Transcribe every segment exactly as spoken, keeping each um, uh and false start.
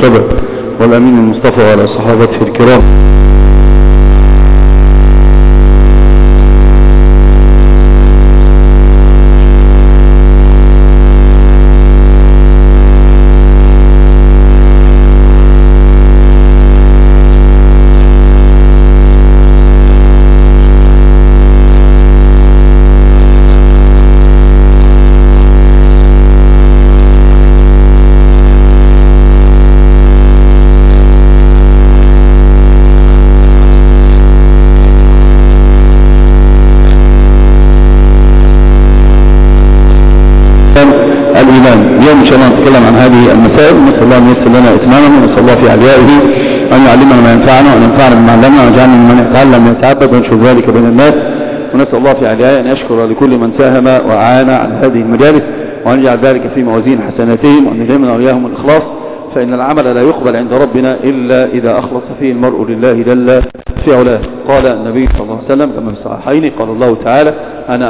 واتبع، والأمين المصطفى وعلى صحابته الكرام. اليوم إن شاء الله نتكلم عن هذه المسائل، نسأل الله أن ييسر لنا إتمامها، ونسأل الله في عليائه أن يعلمنا ما ينفعنا وأن ينفعنا بما علمنا، ويجعلنا ممن يتعلم ويتعبد ونشر ذلك بين الناس. ونسأل الله في عليائه أن يشكر لكل من ساهم وأعان على هذه المجالس، وأن يجعل ذلك في موازين حسناتهم، وأن يلهمنا وإياهم الإخلاص، فإن العمل لا يقبل عند ربنا إلا إذا أخلص فيه المرء لله جل في علاه. قال النبي صلى الله عليه وسلم كما في الصحيحين، قال الله تعالى: أنا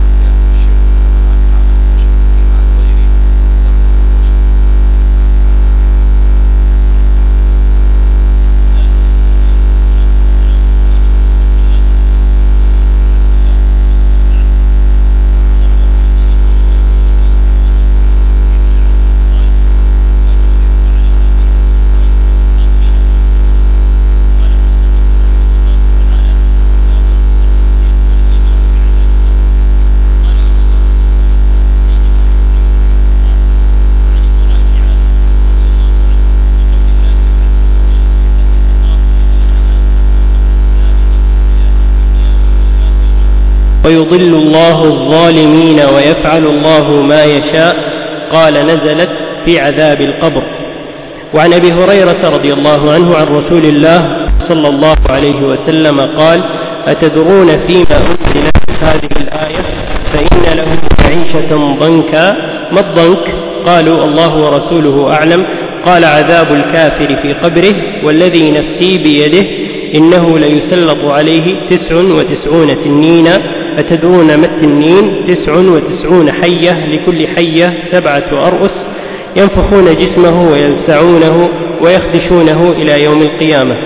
ويضل الله الظالمين ويفعل الله ما يشاء. قال: نزلت في عذاب القبر. وعن أبي هريرة رضي الله عنه عن رسول الله صلى الله عليه وسلم قال: أتدرون فيما أنزلت هذه الآية؟ فإن له معيشة ضنكا. ما الضنك؟ قالوا: الله ورسوله أعلم. قال: عذاب الكافر في قبره، والذي نفسي بيده إنه ليسلط عليه تسع وتسعون تنينا. أتدرون ما التنين؟ تسع وتسعون حية، لكل حية سبعة أرؤس، ينفخون جسمه ويلسعونه ويخدشونه إلى يوم القيامة.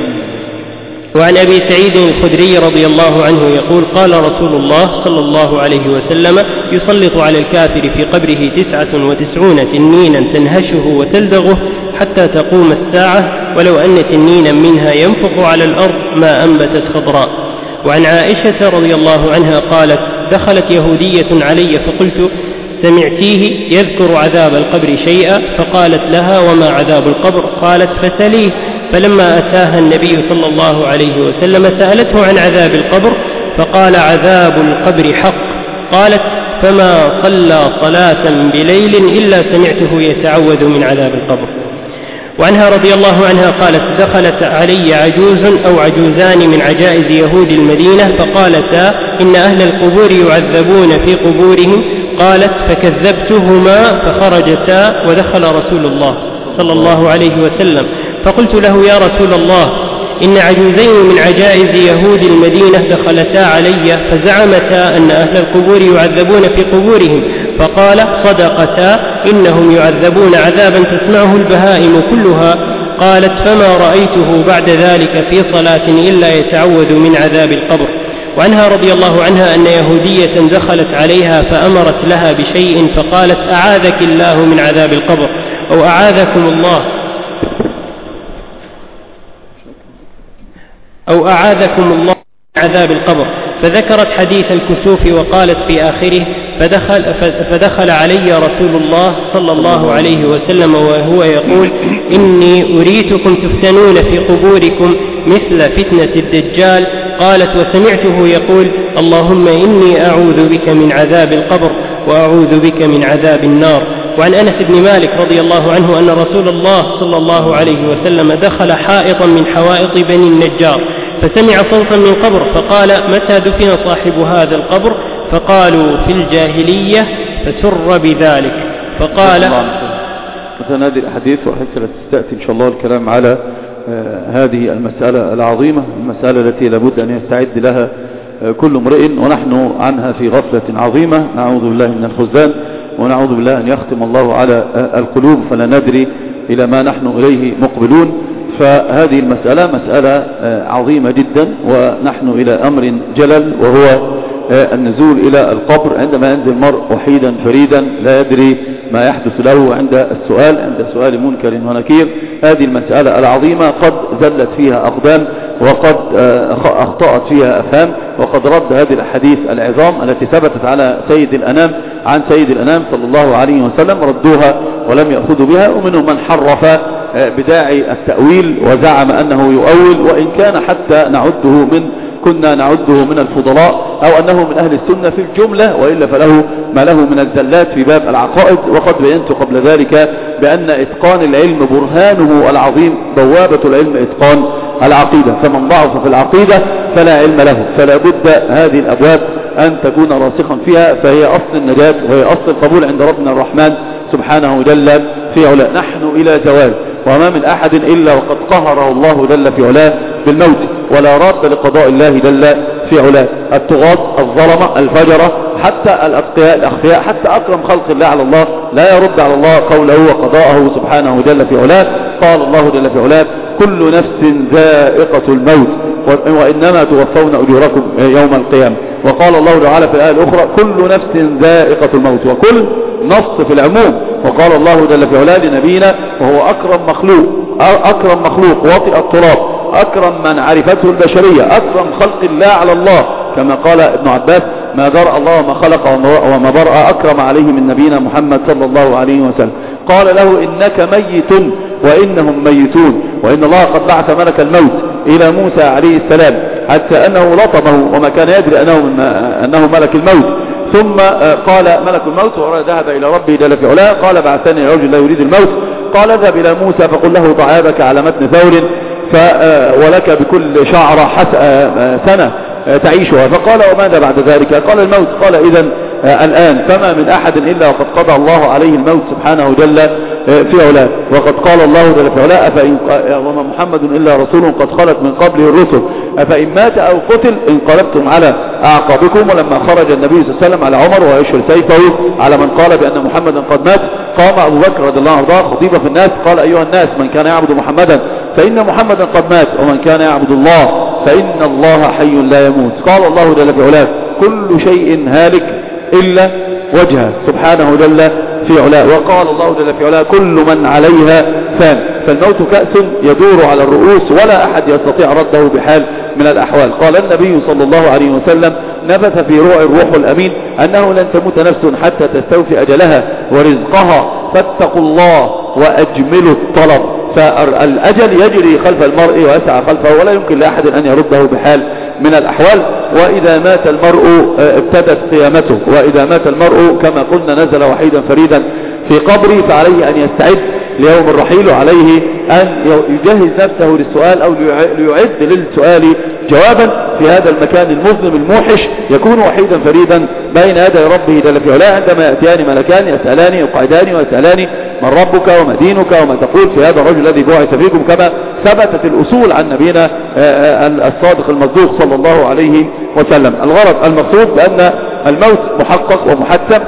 وعن أبي سعيد الخدري رضي الله عنه يقول: قال رسول الله صلى الله عليه وسلم: يسلط على الكافر في قبره تسعة وتسعون تنينا تنهشه وتلدغه حتى تقوم الساعة، ولو أن تنينا منها ينفخ على الأرض ما أنبتت خضراء. وعن عائشة رضي الله عنها قالت: دخلت يهودية علي فقلت: سمعتيه يذكر عذاب القبر شيئا؟ فقالت لها: وما عذاب القبر؟ قالت: فسليه. فلما أتاها النبي صلى الله عليه وسلم سألته عن عذاب القبر، فقال: عذاب القبر حق. قالت: فما صلى صلاة بليل إلا سمعته يتعوذ من عذاب القبر. وعنها رضي الله عنها قالت: دخلت علي عجوز أو عجوزان من عجائز يهود المدينة فقالتا: إن أهل القبور يعذبون في قبورهم. قالت: فكذبتهما فخرجتا ودخل رسول الله صلى الله عليه وسلم، فقلت له: يا رسول الله، إن عجوزين من عجائز يهود المدينة دخلتا علي فزعمتا أن أهل القبور يعذبون في قبورهم. فقال: صدقتا، إنهم يعذبون عذابا تسمعه البهائم كلها. قالت: فما رأيته بعد ذلك في صلاة إلا يتعوذ من عذاب القبر. وعنها رضي الله عنها أن يهودية دخلت عليها فأمرت لها بشيء فقالت: أعاذك الله من عذاب القبر، أو أعاذكم الله أو أعاذكم الله من عذاب القبر. فذكرت حديث الكسوف وقالت في آخره: فدخل, فدخل علي رسول الله صلى الله عليه وسلم وهو يقول: إني أريتكم تفتنون في قبوركم مثل فتنة الدجال. قالت: وسمعته يقول: اللهم إني أعوذ بك من عذاب القبر وأعوذ بك من عذاب النار. وعن أنس بن مالك رضي الله عنه أن رسول الله صلى الله عليه وسلم دخل حائطا من حوائط بني النجار فسمع صوتا من قبر فقال: متى دفن صاحب هذا القبر؟ فقالوا: في الجاهلية، فسر بذلك. فقال: مثلا هذه الأحاديث وحسنا تستأتي إن شاء الله الكلام على آه هذه المسألة العظيمة، المسألة التي لابد أن يستعد لها آه كل امرئ، ونحن عنها في غفلة عظيمة، نعوذ بالله من الخزان، ونعوذ بالله أن يختم الله على آه القلوب فلا ندري إلى ما نحن إليه مقبلون. فهذه المسألة مسألة عظيمة جدا، ونحن إلى أمر جلل، وهو النزول إلى القبر عندما ينزل المرء وحيدا فريدا لا يدري ما يحدث له عند السؤال، عند سؤال منكر ونكير. هذه المسألة العظيمة قد زلت فيها أقدام، وقد أخطأت فيها أفهام، وقد رد هذه الأحاديث العظام التي ثبتت على سيد الأنام عن سيد الأنام صلى الله عليه وسلم، ردوها ولم يأخذوا بها. ومنهم من حرف بداعي التأويل وزعم أنه يؤول، وإن كان حتى نعده من كنا نعده من الفضلاء أو أنه من أهل السنة في الجملة، وإلا فله ما له من الزلات في باب العقائد. وقد بينت قبل ذلك بأن إتقان العلم برهانه العظيم، بوابة العلم إتقان العقيدة، فمن ضعف في العقيدة فلا علم له. فلا بد هذه الأبواب أن تكون راسخا فيها، فهي أصل النجاة وهي أصل القبول عند ربنا الرحمن سبحانه جل في علاه. نحن إلى زوال، وما من أحد إلا وقد قهره الله جل في علاه بالموت، ولا راد لقضاء الله جل في علاه. الطغاة، الظلمة، الفجرة، حتى الأتقياء الأخفياء، حتى أكرم خلق الله على الله لا يرد على الله قوله وقضاءه سبحانه جل في علاه. قال الله جل في علاه: كل نفس ذائقة الموت وإنما توفون أجوركم يوم القيامة. وقال الله تعالى في الآية الأخرى: كل نفس ذائقة الموت، وكل نص في العموم. وقال الله جل في علاه لنبينا وهو أكرم مخلوق أكرم مخلوق وطئ التراب، أكرم من عرفته البشرية، أكرم خلق الله على الله، كما قال ابن عباس: ما درأ الله وما خلق وما برأ أكرم عليه من نبينا محمد صلى الله عليه وسلم. قال له: إنك ميت وإنهم ميتون، وإن الله قد بعث ملك الموت إلى موسى عليه السلام حتى أنه لطمه وما كان يدري أنه, أنه ملك الموت. ثم قال ملك الموت وذهب إلى ربه جل في علاه، قال: بعثني رجل لا يريد الموت. قال: اذهب إلى موسى فقل له طعامك على متن ثور ولك بكل شعرة سنة تعيشها. فقال: وماذا بعد ذلك؟ قال: الموت. قال: إذن الآن فما من أحد إلا وقد قضى الله عليه الموت سبحانه جل في علاه. وقد قال الله جل في علاه: وما محمد إلا رسول قد خلت من قبله الرسل أفإن مات أو قتل انقلبتم على أعقابكم. ولما خرج النبي صلى الله عليه وسلم على عمر ويشر سيفه على من قال بأن محمدا قد مات، قام أبو بكر رضي الله عنه خطيبا في الناس قال: أيها الناس، من كان يعبد محمدا فإن محمدا قد مات، ومن كان يعبد الله فإن الله حي لا يموت. قال الله جل في علاه: كل شيء هالك إلا وجهه سبحانه جل في علاه. وقال الله جل في علاه: كل من عليها فان. فالموت كأس يدور على الرؤوس ولا أحد يستطيع رده بحال من الأحوال. قال النبي صلى الله عليه وسلم: نفث في روع الروح الأمين أنه لن تموت نفس حتى تستوفي أجلها ورزقها، فاتقوا الله وأجملوا الطلب. فالأجل يجري خلف المرء ويسعى خلفه، ولا يمكن لأحد أن يرده بحال من الأحوال. وإذا مات المرء ابتدت قيامته، وإذا مات المرء كما قلنا نزل وحيدا فريدا في قبره، فعليه أن يستعد ليوم الرحيل، وعليه أن يجهز نفسه للسؤال أو ليعد للسؤال جوابا في هذا المكان المظلم الموحش. يكون وحيدا فريدا بين يدي ربه جل في علاه عندما يأتيان ملكان يسألان يقعدان ويسألان: من ربك وما دينك وما تقول في هذا الرجل الذي بعث فيكم، كما ثبتت الأصول عن نبينا الصادق المصدوق صلى الله عليه وسلم. الغرض المقصود بأن الموت محقق ومحتم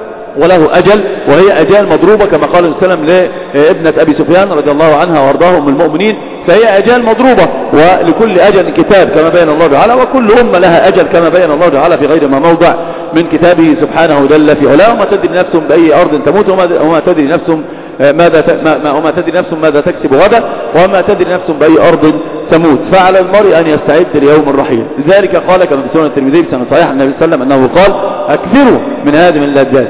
وله أجل، وهي أجال مضروبة كما قال النبي صلى الله عليه وسلم لابنة أبي سفيان رضي الله عنها وارضاها أم المؤمنين، فهي أجال مضروبة، ولكل أجل كتاب كما بين الله تعالى، وكل أمة لها أجل كما بين الله تعالى في غير ما موضع من كتابه سبحانه جل في علاه. وما تدري نفس بأي أرض تموت، وما تدري نفس ماذا وما تدري نفس ماذا تكسب غدا، وما تدري نفس بأي أرض تموت. فعلى المرء أن يستعد ليوم الرحيل. لذلك قال كما في سنن الترمذي بسند صحيح النبي صلى الله عليه وسلم أنه قال: أكثروا من هذه من اللذات.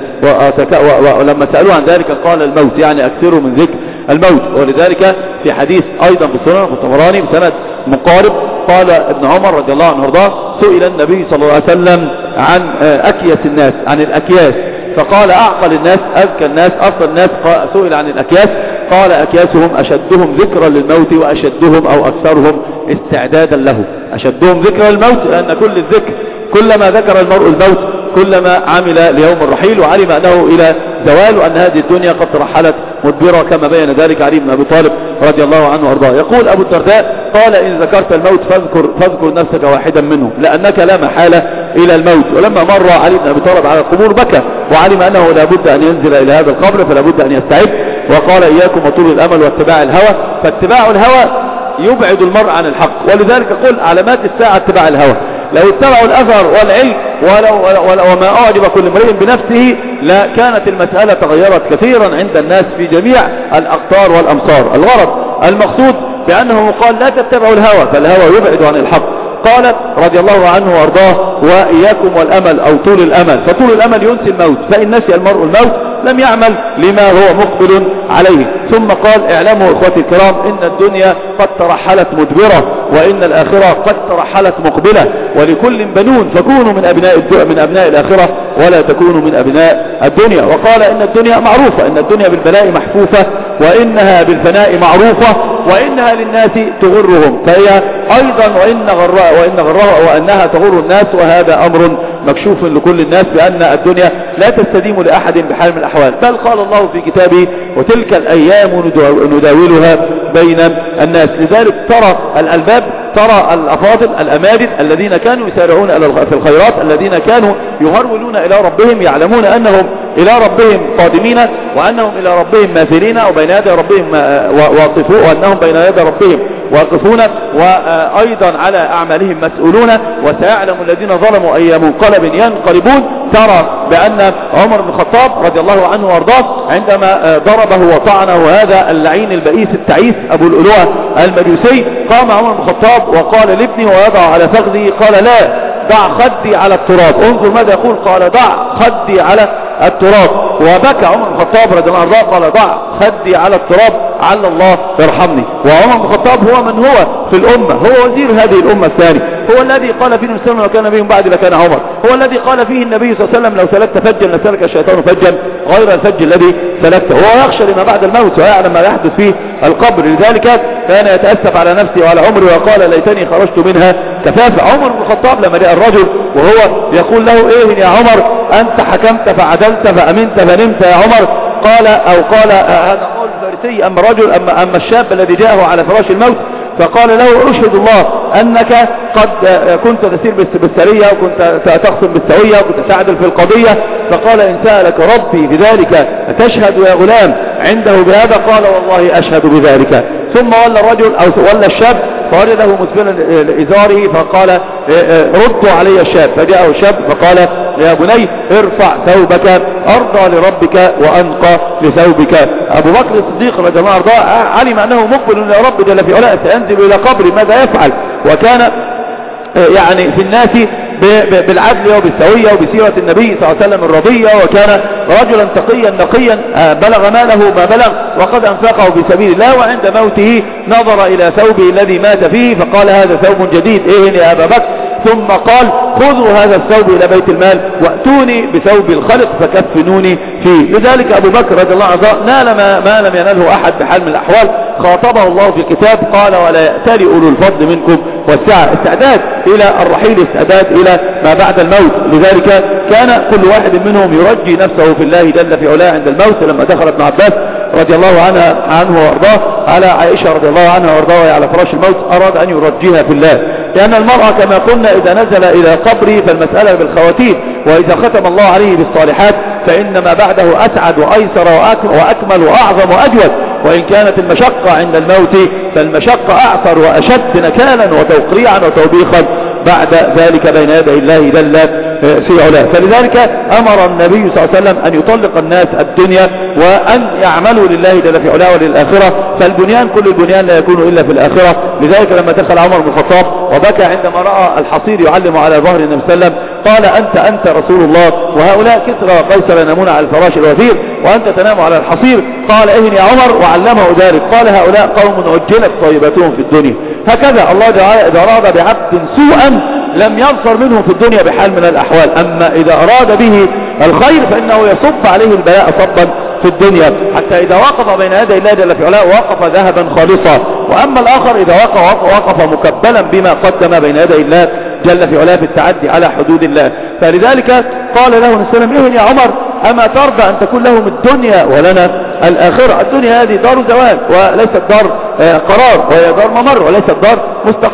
ولما سألوا عن ذلك قال: الموت، يعني أكثروا من ذكر الموت. ولذلك في حديث أيضا في السنن في الطبراني بسند مقارب قال ابن عمر رضي الله عنه وارضاه: سئل النبي صلى الله عليه وسلم عن أكياس الناس، عن الأكياس، فقال: أعقل الناس أذكى الناس أفضل الناس. سئل عن الأكياس قال: أكياسهم أشدهم ذكرا للموت وأشدهم أو أكثرهم استعدادا له. أشدهم ذكرا للموت لأن كل الذكر كلما ذكر المرء الموت كلما عمل ليوم الرحيل، وعلم أنه إلى زوال، وأن هذه الدنيا قد ترحلت مدبرة كما بين ذلك علي بن أبي طالب رضي الله عنه وارضاه. يقول أبو الدرداء: قال: إن ذكرت الموت فاذكر, فاذكر نفسك واحدا منه، لأنك لا محالة إلى الموت. ولما مر علي بن أبي طالب على القبور بكى، وعلم أنه لا بد أن ينزل إلى هذا القبر، فلا بد أن يستعد وقال إياكم وطول الأمل واتباع الهوى. فاتباع الهوى يبعد المرء عن الحق، ولذلك قل علامات الساعة اتباع الهوى. لو اتبعوا الأثر والعلم ولو ولو وما أعجب كل امرئ بنفسه لا كانت المسألة تغيرت كثيرا عند الناس في جميع الأقطار والأمصار. الغرض المقصود بأنه قال لا تتبعوا الهوى، فالهوى يبعد عن الحق. قال رضي الله عنه وارضاه وإياكم والأمل أو طول الأمل، فطول الأمل ينسي الموت، فإن نسي المرء الموت لم يعمل لما هو مقبل عليه. ثم قال اعلموا إخوتي الكرام إن الدنيا قد ترحلت مدبرة وإن الآخرة قد ترحلت مقبلة، ولكل بنون فكونوا من أبناء من أبناء الآخرة ولا تكونوا من أبناء الدنيا. وقال إن الدنيا معروفة، إن الدنيا بالبلاء محفوفة وإنها بالفناء معروفة وإنها للناس تغرهم، فهي أيضا وإن غرها وإن غرها وأنها تغر الناس، وهذا أمر مكشوف لكل الناس بأن الدنيا لا تستديم لأحد بحال من الأحوال. بل قال الله في كتابه وتلك الأيام نداولها بين الناس. لذلك ترى الألباب، ترى الأفاضل الأماجد الذين كانوا يسارعون في الخيرات، الذين كانوا يهرولون إلى ربهم، يعلمون أنهم إلى ربهم قادمين وأنهم إلى ربهم ماثلين وبين يدي ربهم واقفون، وأنهم بين يدي ربهم واقفون وأيضا على أعمالهم مسؤولون، وسيعلم الذين ظلموا أي منقلب ينقلبون. ترى بأن عمر بن الخطاب رضي الله عنه وارضاه عندما ضربه وطعنه هذا اللعين البئيس التعيس أبو الألوة المجوسي، قام عمر بن الخطاب وقال لابني ويضع على فخذه قال لا ضع خدي على التراب. انظر ماذا يقول، قال ضع خدي على التراب. وبكى عمر بن الخطاب رضي الله عنه قال ضع خدي على التراب على الله يرحمني. وعمر بن الخطاب هو من هو في الأمة، هو وزير هذه الأمة الثاني، هو الذي قال فيه النبي صلى الله عليه وسلم وكان بهم بعد لكان عمر، هو الذي قال فيه النبي صلى الله عليه وسلم لو سلكت فجا لسلك الشيطان فجا غير الفج الذي سلكته. هو يخشى لما بعد الموت ويعلم ما يحدث فيه القبر، لذلك كان يتأسف على نفسه وعلى عمره وقال ليتني خرجت منها كفافة. عمر بن الخطاب لما جاء الرجل وهو يقول له ايه يا عمر انت حكمت فعدلت فأمنت فنمت يا عمر، قال او قال هذا قول الفارسي اما الرجل اما, أما الشاب الذي جاءه على فراش الموت فقال له اشهد الله انك قد كنت تسير بالسرية وكنت تخصم بالسوية وكنت تعدل في القضية، فقال ان سألك ربي بذلك تشهد يا غلام عنده بهذا، قال والله اشهد بذلك. ثم ولى الرجل او ولى الشاب فوجده مسبلا لإزاره فقال ردوا علي الشاب، فجاءه الشاب فقال يا بني ارفع ثوبك ارضى لربك وانقى لثوبك. ابو بكر الصديق رضي الله عنه علم انه مقبل الى رب جل في علاه سينزل الى قبر ماذا يفعل، وكان يعني في الناس بالعدل وبالسوية وبسيرة النبي صلى الله عليه وسلم الرضية، وكان رجلا تقيا نقيا بلغ ماله ما بلغ وقد أنفقه في سبيل الله، وعند موته نظر إلى ثوبه الذي مات فيه فقال هذا ثوب جديد ايه يا أبا بكر، ثم قال خذوا هذا الثوب إلى بيت المال وأتوني بثوب الخلق فكفنوني فيه. لذلك أبو بكر رضي الله عنه نال ما, ما لم يناله أحد بحال من الأحوال، خاطبه الله في الكتاب قال ولا يأتلي أولو الفضل منكم والسعة، استعداد إلى الرحيل، استعداد إلى ما بعد الموت. لذلك كان كل واحد منهم يرجي نفسه في الله جل في علاه عند الموت. لما دخل ابن عباس رضي الله عنه, عنه وارضاه على عائشة رضي الله عنها وارضاه على فراش الموت أراد أن يرجيها في الله، لأن المرأة كما قلنا إذا نزل إلى قبره فالمسألة بالخواتيم، وإذا ختم الله عليه بالصالحات فإن ما بعده أسعد وأيسر وأكمل وأعظم وأجود، وإن كانت المشقة عند الموت فالمشقة أعثر وأشد نكالا وتوقيعا وتوبيخا بعد ذلك بين يدي الله جل في علاه. فلذلك أمر النبي صلى الله عليه وسلم أن يطلق الناس الدنيا وأن يعملوا لله جل في علاه وللآخرة، فالبنيان كل البنيان لا يكون إلا في الآخرة. لذلك لما دخل عمر بن الخطاب وبكى عندما رأى الحصير يعلم على ظهر النبي صلى الله عليه وسلم قال أنت أنت رسول الله، وهؤلاء كسرى وقيصر ينامون على الفراش الوثير وأنت تنام على الحصير. قال إهن يا عمر وعلمه ذلك، قال هؤلاء قوم عجلت طيبتهم في الدنيا. هكذا الله إذا أراد بعبد سوءا لم ينصر منه في الدنيا بحال من الأحوال، أما إذا أراد به الخير فإنه يصب عليه البلاء صبا في الدنيا، حتى إذا وقف بين يدي الله جل في علاه وقف ذهبا خالصا. وأما الآخر إذا وقف وقف مكبلا بما قدم بين يدي الله جل في علاه في التعدي على حدود الله. فلذلك قال له السلام إيه يا عمر أما ترضى أن تكون لهم الدنيا ولنا الآخرة؟ الدنيا هذه دار زوال وليست دار قرار، وهي دار ممر وليست دار مستقر.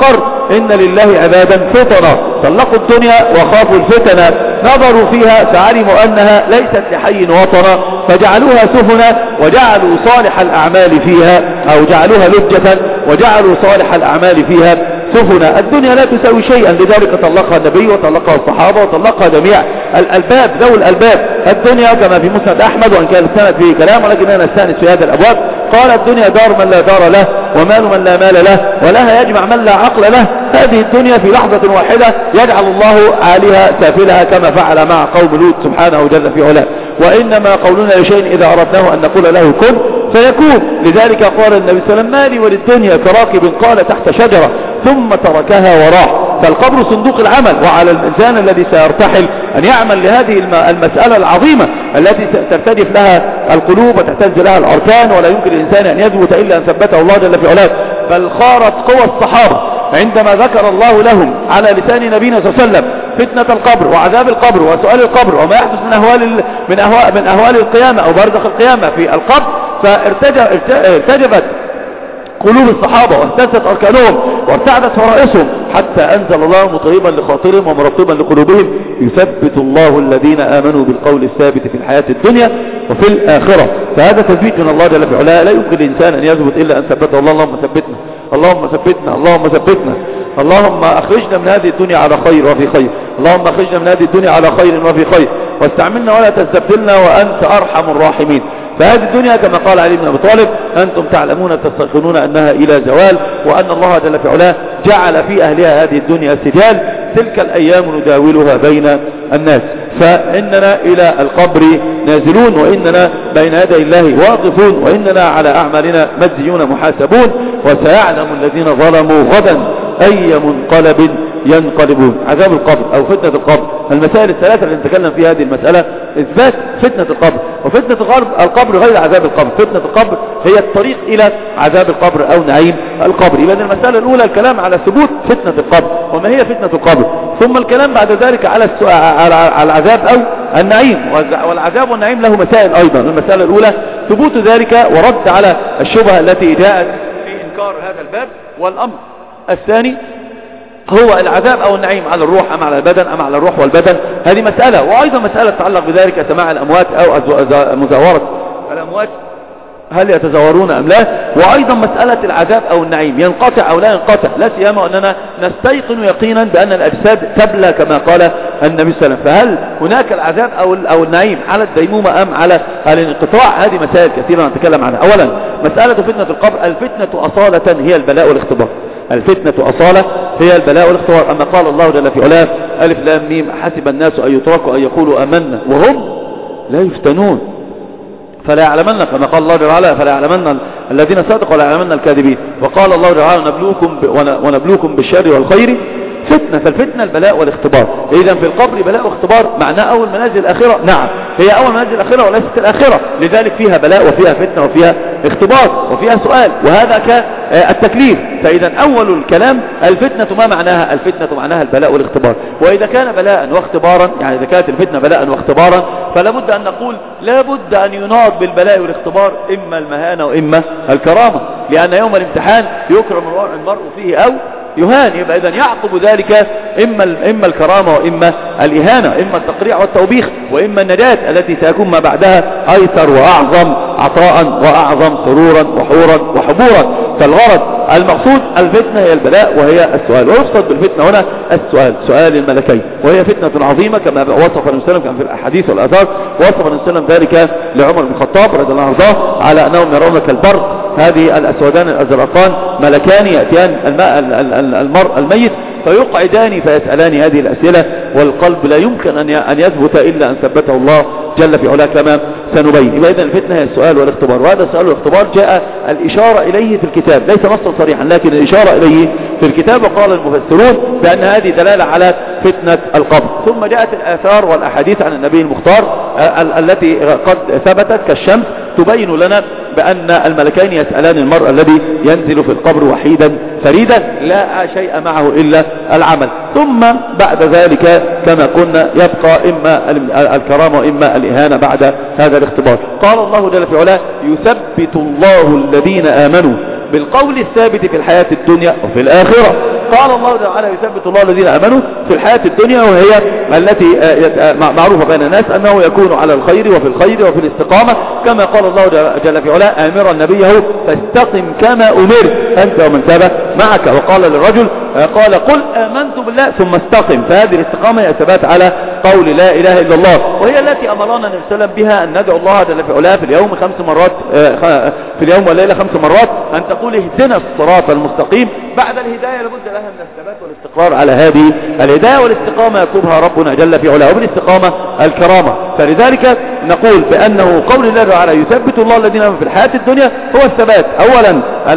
إن لله عبادا فتنا طلقوا الدنيا وخافوا الفتنة، نظروا فيها فعلموا أنها ليست لحي وطنا فجعلوها سفنا وجعلوا صالح الأعمال فيها أو جعلوها لجة وجعلوا صالح الأعمال فيها سفنا. الدنيا لا تساوي شيئا، لذلك طلقها النبي وطلقها الصحابة وطلقها جميع الألباب ذوي الألباب. الدنيا كما في مسند أحمد وإن كان السند فيه كلام ولكن أنا استأنس في هذا الأبواب، قال الدنيا دار من لا دار له ومال من لا مال له ولها يجمع من لا عقل له. هذه الدنيا في لحظة واحدة يجعل الله عاليها سافلها كما فعل مع قوم لوط سبحانه وجل في علاه. وإنما قولنا لشيء إذا أردناه أن نقول له كن فيكون. لذلك قال النبي صلى الله عليه وسلم مالي وللدنيا كراكب قال تحت شجرة ثم تركها وراح. فالقبر صندوق العمل، وعلى الإنسان الذي سيرتحل أن يعمل لهذه المسألة العظيمة التي ترتجف لها القلوب وتحتاج لها الأركان، ولا يمكن الإنسان أن يثبت إلا أن ثبته الله جل في علاه. بل خارت قوى الصحابة عندما ذكر الله لهم على لسان نبينا صلى الله عليه وسلم فتنة القبر وعذاب القبر وسؤال القبر وما يحدث من أهوال من أهوال من أهوال القيامة أو برزخ القيامة في القبر، فارتجفت قلوب الصحابة واهتزت أركانهم وارتعدت فرائسهم حتى أنزل الله مطيبا لخاطرهم ومرطبا لقلوبهم يثبت الله الذين آمنوا بالقول الثابت في الحياة الدنيا وفي الآخرة. فهذا تثبيت من الله جل في علاه، لا يمكن الإنسان أن يثبت إلا أن ثبته الله. اللهم ثبتنا اللهم ثبتنا اللهم ثبتنا اللهم أخرجنا من هذه الدنيا على خير وفي خير، اللهم أخرجنا من هذه الدنيا على خير وفي خير، واستعملنا ولا تستبدلنا وأنت أرحم الراحمين. فهذه الدنيا كما قال علي بن أبي طالب أنتم تعلمون تستيقنون أنها إلى زوال، وأن الله جل في علاه جعل في أهلها هذه الدنيا سجال، تلك الأيام نداولها بين الناس. فإننا إلى القبر نازلون، وإننا بين يدي الله واقفون، وإننا على أعمالنا مجزيون محاسبون، وسيعلم الذين ظلموا غدا أي منقلب ينقلبون. عذاب القبر أو فتنة القبر، المسائل الثلاثة اللي نتكلم في هذه المسألة إثبات فتنة القبر. وفتنة القبر غير عذاب القبر، فتنة القبر هي الطريق إلى عذاب القبر أو نعيم القبر. إذن المسألة الأولى الكلام على ثبوت فتنة القبر وما هي فتنة القبر، ثم الكلام بعد ذلك على على العذاب أو النعيم. والعذاب والنعيم له مسائل أيضا. المسألة الأولى ثبوت ذلك ورد على الشبهة التي جاءت في إنكار هذا الباب. والأمر الثاني هو العذاب أو النعيم على الروح أم على البدن أم على الروح والبدن. هذه مسألة، وأيضا مسألة تتعلق بذلك سماع الأموات أو مزاورة الأموات، هل يتزاورون أم لا. وأيضا مسألة العذاب أو النعيم ينقطع أو لا ينقطع، لا سيما أننا نستيقن يقينا بأن الأجساد تبلى كما قال النبي صلى الله عليه وسلم. فهل هناك العذاب أو أو النعيم على الديمومة أم على الانقطاع؟ هذه مسائل كثيرة نتكلم عنها. أولا مسألة فتنة القبر، الفتنة أصالة هي البلاء والاختبار. الفتنة أصالة هي البلاء والاختبار. أما قال الله جل في علاه ألف لام ميم حسب الناس أن يتركوا أن يقولوا آمنا وهم لا يفتنون فلا يعلمن، كما قال الله تعالى فلا يعلمن الذين صدقوا ولا يعلمن الكاذبين. وقال الله تعالى ونبلوكم ونبلوكم بالشر والخير فتنة. فالفتنة البلاء والاختبار. إذا في القبر بلاء واختبار، معناه أول منازل الآخرة. نعم هي أول منازل الآخرة وليست الآخرة، لذلك فيها بلاء وفيها فتنة وفيها اختبار وفيها سؤال، وهذا كالتكليف. فإذا أول الكلام الفتنة ما معناها؟ الفتنة معناها البلاء والاختبار. وإذا كان بلاء واختبارا، يعني إذا كانت الفتنة بلاء واختبارا، فلا بد أن نقول لا بد أن يناط بالبلاء والاختبار إما المهانة وإما الكرامة، لأن يوم الامتحان يكرم المرء فيه أو يهان. يبقى إذن يعقب ذلك إما إما الكرامة وإما الإهانة، إما التقريع والتوبيخ وإما النجاة التي سيكون ما بعدها أيسر وأعظم عطاء وأعظم سرورا وحورا وحبورا. فالغرض المقصود الفتنة هي البلاء وهي السؤال، ويقصد بالفتنة هنا السؤال، سؤال الملكين، وهي فتنة عظيمة كما وصف النبي صلى الله عليه وسلم في الأحاديث والآثار. وصف النبي صلى الله عليه وسلم ذلك لعمر بن الخطاب رضي الله عنه على أنهم يرون كالبرق. هذه الأسودان الأزرقان ملكان يأتيان الماء المرء الميت فيقعدان فيسألان هذه الأسئلة، والقلب لا يمكن أن يثبت إلا أن ثبته الله جل في علاه كما سنبين. يبقى إذن الفتنة هي السؤال والاختبار، وهذا السؤال والاختبار جاء الإشارة إليه في الكتاب، ليس نصا صريحا لكن الإشارة إليه في الكتاب. وقال المفسرون بأن هذه دلالة على فتنة القبر. ثم جاءت الآثار والأحاديث عن النبي المختار التي قد ثبتت كالشمس تبين لنا بأن الملكين يسألان المرء الذي ينزل في القبر وحيدا فريدا لا شيء معه إلا العمل. ثم بعد ذلك كما قلنا يبقى إما الكرامة وإما الإهانة بعد هذا الاختبار. قال الله جل في علاه يثبت الله الذين آمنوا بالقول الثابت في الحياة الدنيا وفي الآخرة. قال الله تعالى يثبت الله الذين آمنوا في الحياة الدنيا، وهي التي معروفة بين الناس أنه يكون على الخير وفي الخير وفي الاستقامة، كما قال الله جل في علاه آمرا نبيه فاستقم كما أمرت أنت ومن تاب معك. وقال للرجل قال قل آمنت بالله ثم استقم، فهذه الاستقامة هي ثبات على قول لا إله إلا الله، وهي التي أمرنا النبي صلى الله عليه وسلم بها أن ندعو الله جل في علاه في اليوم خمس مرات، في اليوم والليلة خمس مرات، أن تقول اهدنا الصراط المستقيم. بعد الهداية لابد لها من الثبات والاستقرار على هذه الهداية، والاستقامة يطلبها ربنا جل في علاه، وبالاستقامة الكرامة. فلذلك نقول بأنه قول الله تعالى يثبت الله الذين آمنوا في الحياة الدنيا هو الثبات، أولا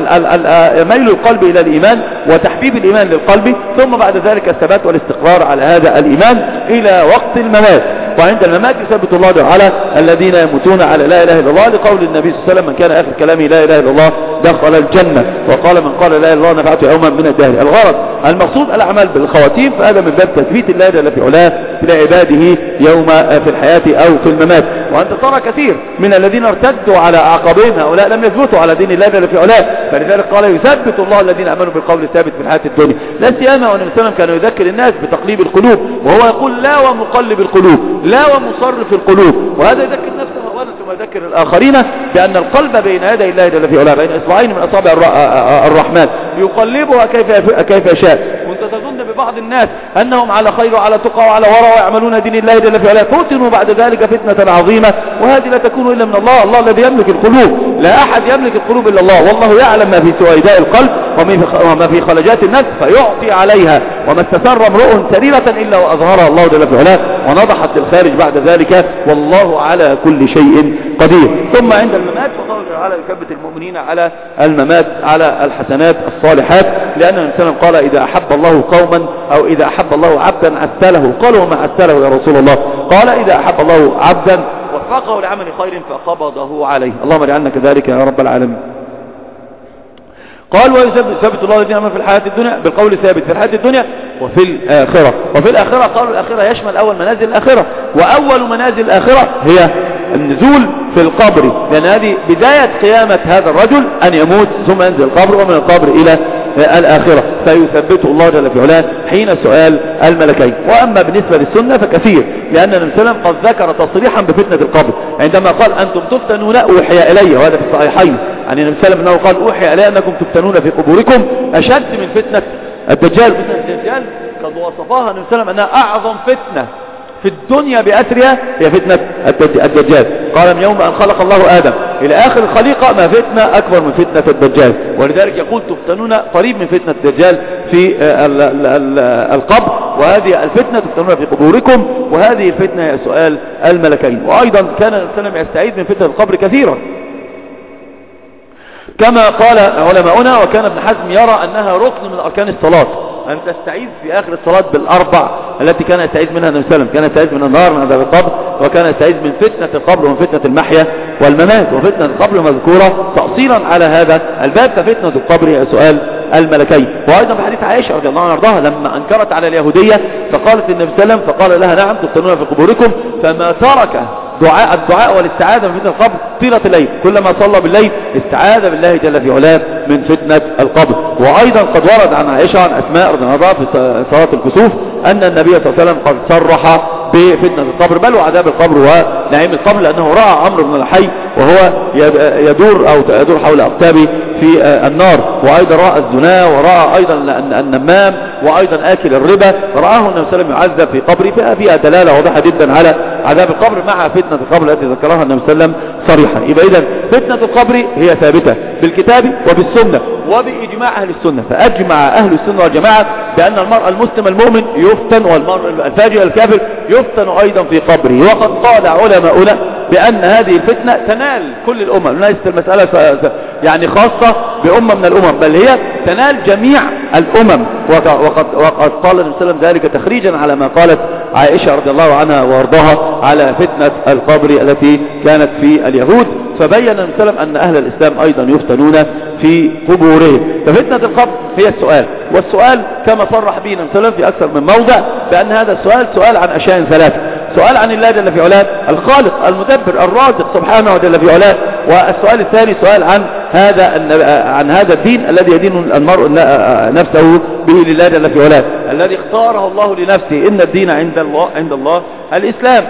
ميل القلب إلى الإيمان وتحبيب الإيمان للقلب، ثم بعد ذلك الثبات والاستقرار على هذا الإيمان إلى وقت الممات. وعند الممات يثبت الله تعالى الذين يموتون على لا إله إلا الله، لقول النبي صلى الله عليه وسلم من كان آخر كلامه لا إله إلا الله دخل الجنة، وقال من قال لا إله إلا الله نفعته يوما من الدهر. الغرض المقصود الأعمال بالخواتيم، فهذا من باب تثبيت الله جل في علاه لعباده يوم في الحياة أو في الممات. وأنت ترى كثير من الذين ارتدوا على أعقابهم، هؤلاء لم يثبتوا على دين الله جل في علاه، فلذلك قال يثبت الله الذين آمنوا بالقول الثابت في الحياة الدنيا. لا سيما وأن النبي صلى الله عليه وسلم كان يذكر الناس بتقليب القلوب، وهو يقول لا ومقلب القلوب، لا ومصرف القلوب، وهذا يذكر نفسه أولا ثم يذكر الآخرين بأن القلب بين يدي الله جل في علاه، بين إصبعين من أصابع الرحمن يقلبها كيف كيف يشاء. وانت تظن ببعض الناس أنهم على خير وعلى تقى وعلى ورع ويعملون دين الله جل في علاه، فتنوا بعد ذلك فتنة عظيمة، وهذه لا تكون إلا من الله، الله الذي يملك القلوب، لا أحد يملك القلوب إلا الله، والله يعلم ما في سويداء القلب وما في خلجات النفس فيعطي عليها، وما استسر امرؤ سريرة إلا وأظهرها الله جل في علاه ونضحت للخارج بعد ذلك، والله على كل شيء قدير. ثم عند الممات فالله تعالى يثبت المؤمنين على الممات على الحسنات الصالحات، لأن النبي صلى الله عليه وسلم قال إذا أحب الله قوما أو إذا أحب الله عبدا عسله، قالوا وما عسله يا رسول الله؟ قال إذا أحب الله عبدا وفقه لعمل خير فقبضه عليه. اللهم اجعلنا كذلك يا رب العالمين. قال ويثبت الله الذين آمنوا في الحياة الدنيا بالقول ثابت في الحياة الدنيا وفي الآخرة. وفي الآخرة قالوا الآخرة يشمل أول منازل الآخرة، وأول منازل الآخرة هي النزول في القبر، لأن هذه بداية قيامة هذا الرجل أن يموت ثم ينزل القبر، ومن القبر إلى الآخرة، فيثبته الله جل في علاه حين سؤال الملكين. وأما بالنسبة للسنة فكثير، لأن النبي صلى الله عليه وسلم قد ذكر تصريحا بفتنة القبر عندما قال أنتم تفتنون أوحي إلي، وهذا في الصحيحين عن النبي صلى الله عليه وسلم أنه قال أوحي إلي أنكم تفتنون في قبوركم أشد من فتنة الدجال. فتنة الدجال قد وصفها النبي صلى الله عليه وسلم أنها أعظم فتنة في الدنيا بأسرها هي فتنة الدجال. قال من يوم أن خلق الله آدم إلى آخر الخليقة ما فتنة أكبر من فتنة الدجال، ولذلك يقول تفتنون قريب من فتنة الدجال في القبر، وهذه الفتنة تفتنون في قبوركم، وهذه الفتنة هي سؤال الملكين. وأيضا كان النبي صلى الله عليه وسلم يستعيذ من فتنة القبر كثيرا، كما قال علماؤنا، وكان ابن حزم يرى أنها ركن من أركان الصلاة، أن تستعيذ في آخر الصلاة بالأربع التي كان يستعيذ منها النبي صلى الله عليه وسلم، كان يستعيذ من النار من عذاب القبر، وكان يستعيذ من فتنة القبر ومن فتنة المحيا والممات، وفتنة القبر مذكورة تأصيلا على هذا الباب، ففتنة القبر هي سؤال الملكين. وأيضا في حديث عائشة رضي الله عنها وارضاها لما أنكرت على اليهودية فقالت النبي صلى الله عليه وسلم فقال لها نعم تفتنون في قبوركم، فما ترك دعاء الدعاء والاستعاذة من فتنة القبر طيلة الليل، كلما صلى بالليل استعاذ بالله جل في علاه من فتنة القبر. وأيضا قد ورد عن عائشة عن أسماء رضي الله عنها في صلاة الكسوف أن النبي صلى الله عليه وسلم قد صرح بفتنة القبر بل وعذاب القبر ونعيم القبر، لأنه رأى عمرو بن الحي وهو يدور أو يدور حول أقتابه في النار، وأيضا رأى الزنا، ورأى أيضا النمام، وأيضا آكل الربا، رآه النبي صلى الله عليه وسلم يعذب في قبره، فيها دلالة واضحة جدا على عذاب القبر مع فتنة القبر التي ذكرها النبي صلى الله عليه وسلم صريحا. يبقى إذن فتنة القبر هي ثابتة بالكتاب وبالسنة وبإجماع أهل السنة، فأجمع أهل السنة والجماعة بأن المرء المسلم المؤمن يفتن، والمرء الفاجر الكافر يفتن أيضا في قبره. وقد قال علماؤنا بأن هذه الفتنة تنال كل الأمم، ليست المسألة يعني خاصة بأمة من الأمم، بل هي تنال جميع الأمم. وقد, وقد قال النبي صلى الله عليه وسلم ذلك تخريجا على ما قالت عائشة رضي الله عنها وارضاها على فتنة القبر التي كانت في اليهود، فبين النبي صلى الله عليه وسلم أن أهل الإسلام أيضا يفتنون في قبورهم. ففتنة القبر هي السؤال، والسؤال كما صرح به النبي صلى الله عليه وسلم في أكثر من موضع بأن هذا السؤال سؤال عن أشياء ثلاثة: سؤال عن الله جل في علاه الخالق المدبر الرازق سبحانه وجل في علاه، والسؤال الثاني سؤال عن هذا عن هذا الدين الذي يدين المرء نفسه به لله جل في علاه، الذي اختاره الله لنفسه. إن الدين عند الله عند الله الإسلام.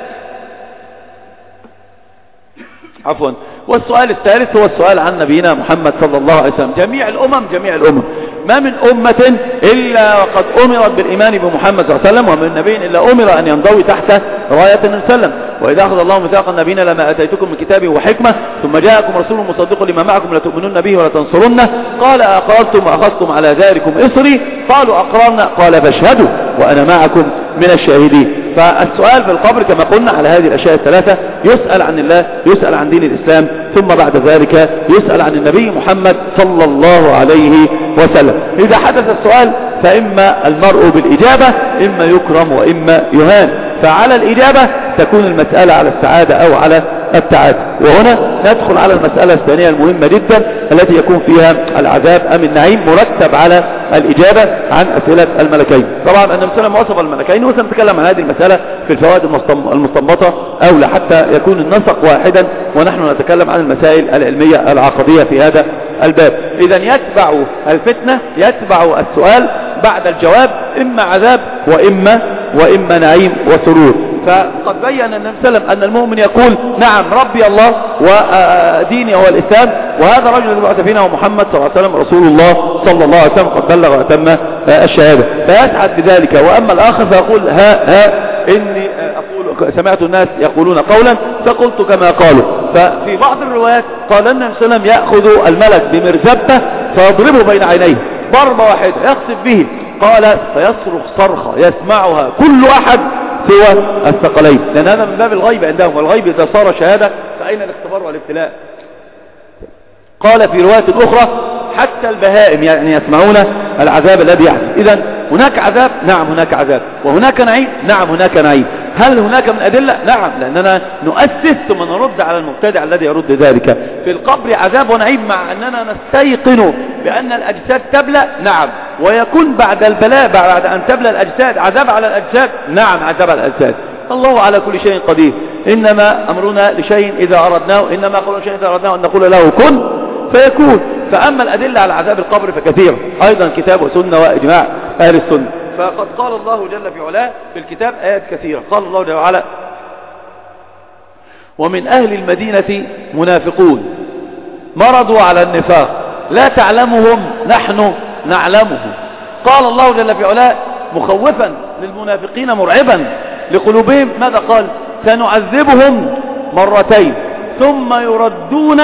عفوا. والسؤال الثالث هو السؤال عن نبينا محمد صلى الله عليه وسلم. جميع الأمم جميع الأمم ما من أمة إلا وقد أمرت بالإيمان بمحمد صلى الله عليه وسلم، ومن نبي إلا أمر أن ينضوي تحت راية النبي صلى الله عليه وسلم. وإذا أخذ الله ميثاق النبيين لما أتيتكم من كتابه وحكمة ثم جاءكم رسول مصدق لما معكم لتؤمنون به ولا تنصرنه قال أقررتم وأخذتم على ذلكم إصري قالوا أقررنا قال فاشهدوا وأنا معكم من الشاهدين. فالسؤال في القبر كما قلنا على هذه الأشياء الثلاثة، يسأل عن الله، يسأل عن دين الإسلام، ثم بعد ذلك يسأل عن النبي محمد صلى الله عليه وسلم. إذا حدث السؤال فإما المرء بالإجابة إما يكرم وإما يهان، فعلى الإجابة تكون المسألة على السعادة أو على التعادي. وهنا ندخل على المسألة الثانية المهمة جدا التي يكون فيها العذاب أم النعيم مرتب على الإجابة عن أسئلة الملكين. طبعا النبي صلى الله عليه وسلم وصف الملكين وسنتكلم عن هذه المسألة في الفوائد المستنبطة أولى حتى يكون النسق واحدا ونحن نتكلم عن المسائل العلمية العقدية في هذا الباب. إذا يتبع الفتنة يتبع السؤال بعد الجواب إما عذاب وإما وإما نعيم وسرور. فقد بين النبي صلى الله عليه وسلم أن المؤمن يقول نعم ربي الله وديني هو الإسلام، وهذا الرجل الذي بعث فينا هو محمد صلى الله عليه وسلم رسول الله صلى الله عليه وسلم قد بلغ وأتم الشهادة، فيسعد بذلك. وأما الآخر فيقول ها ها إني أقول سمعت الناس يقولون قولا فقلت كما قالوا. ففي بعض الروايات قال النبي صلى الله عليه وسلم يأخذ الملك بمرزبة فيضربه بين عينيه ضربة واحدة يخسف به، قال فيصرخ صرخة يسمعها كل أحد سوى الثقلين، لأن هذا من باب الغيب عندهم، والغيب إذا صار شهادة فأين الاختبار والابتلاء؟ قال في رواية أخرى حتى البهائم يعني يسمعون العذاب الذي يحدث. إذن هناك عذاب، نعم هناك عذاب، وهناك نعيم، نعم هناك نعيم. هل هناك من أدلة؟ نعم، لأننا نؤسس ثم نرد على المبتدع الذي يرد ذلك. في القبر عذاب ونعيم مع أننا نستيقن بأن الأجساد تبلى، نعم، ويكون بعد البلاء بعد أن تبلى الأجساد عذاب على الأجساد، نعم عذاب على الأجساد. الله على كل شيء قدير، إنما أمرنا لشيء إذا أردناه، إنما قولنا شيء إذا أردناه أن نقول له كن فيكون. فأما الأدلة على عذاب القبر فكثيرة، أيضا كتاب وسنة وإجماع أهل السنة. فقد قال الله جل في علاه في الكتاب آيات كثيرة. قال الله جل وعلا ومن أهل المدينة منافقون مرضوا على النفاق لا تعلمهم نحن نعلمهم. قال الله جل في علاه مخوفا للمنافقين مرعبا لقلوبهم، ماذا قال؟ سنعذبهم مرتين ثم يردون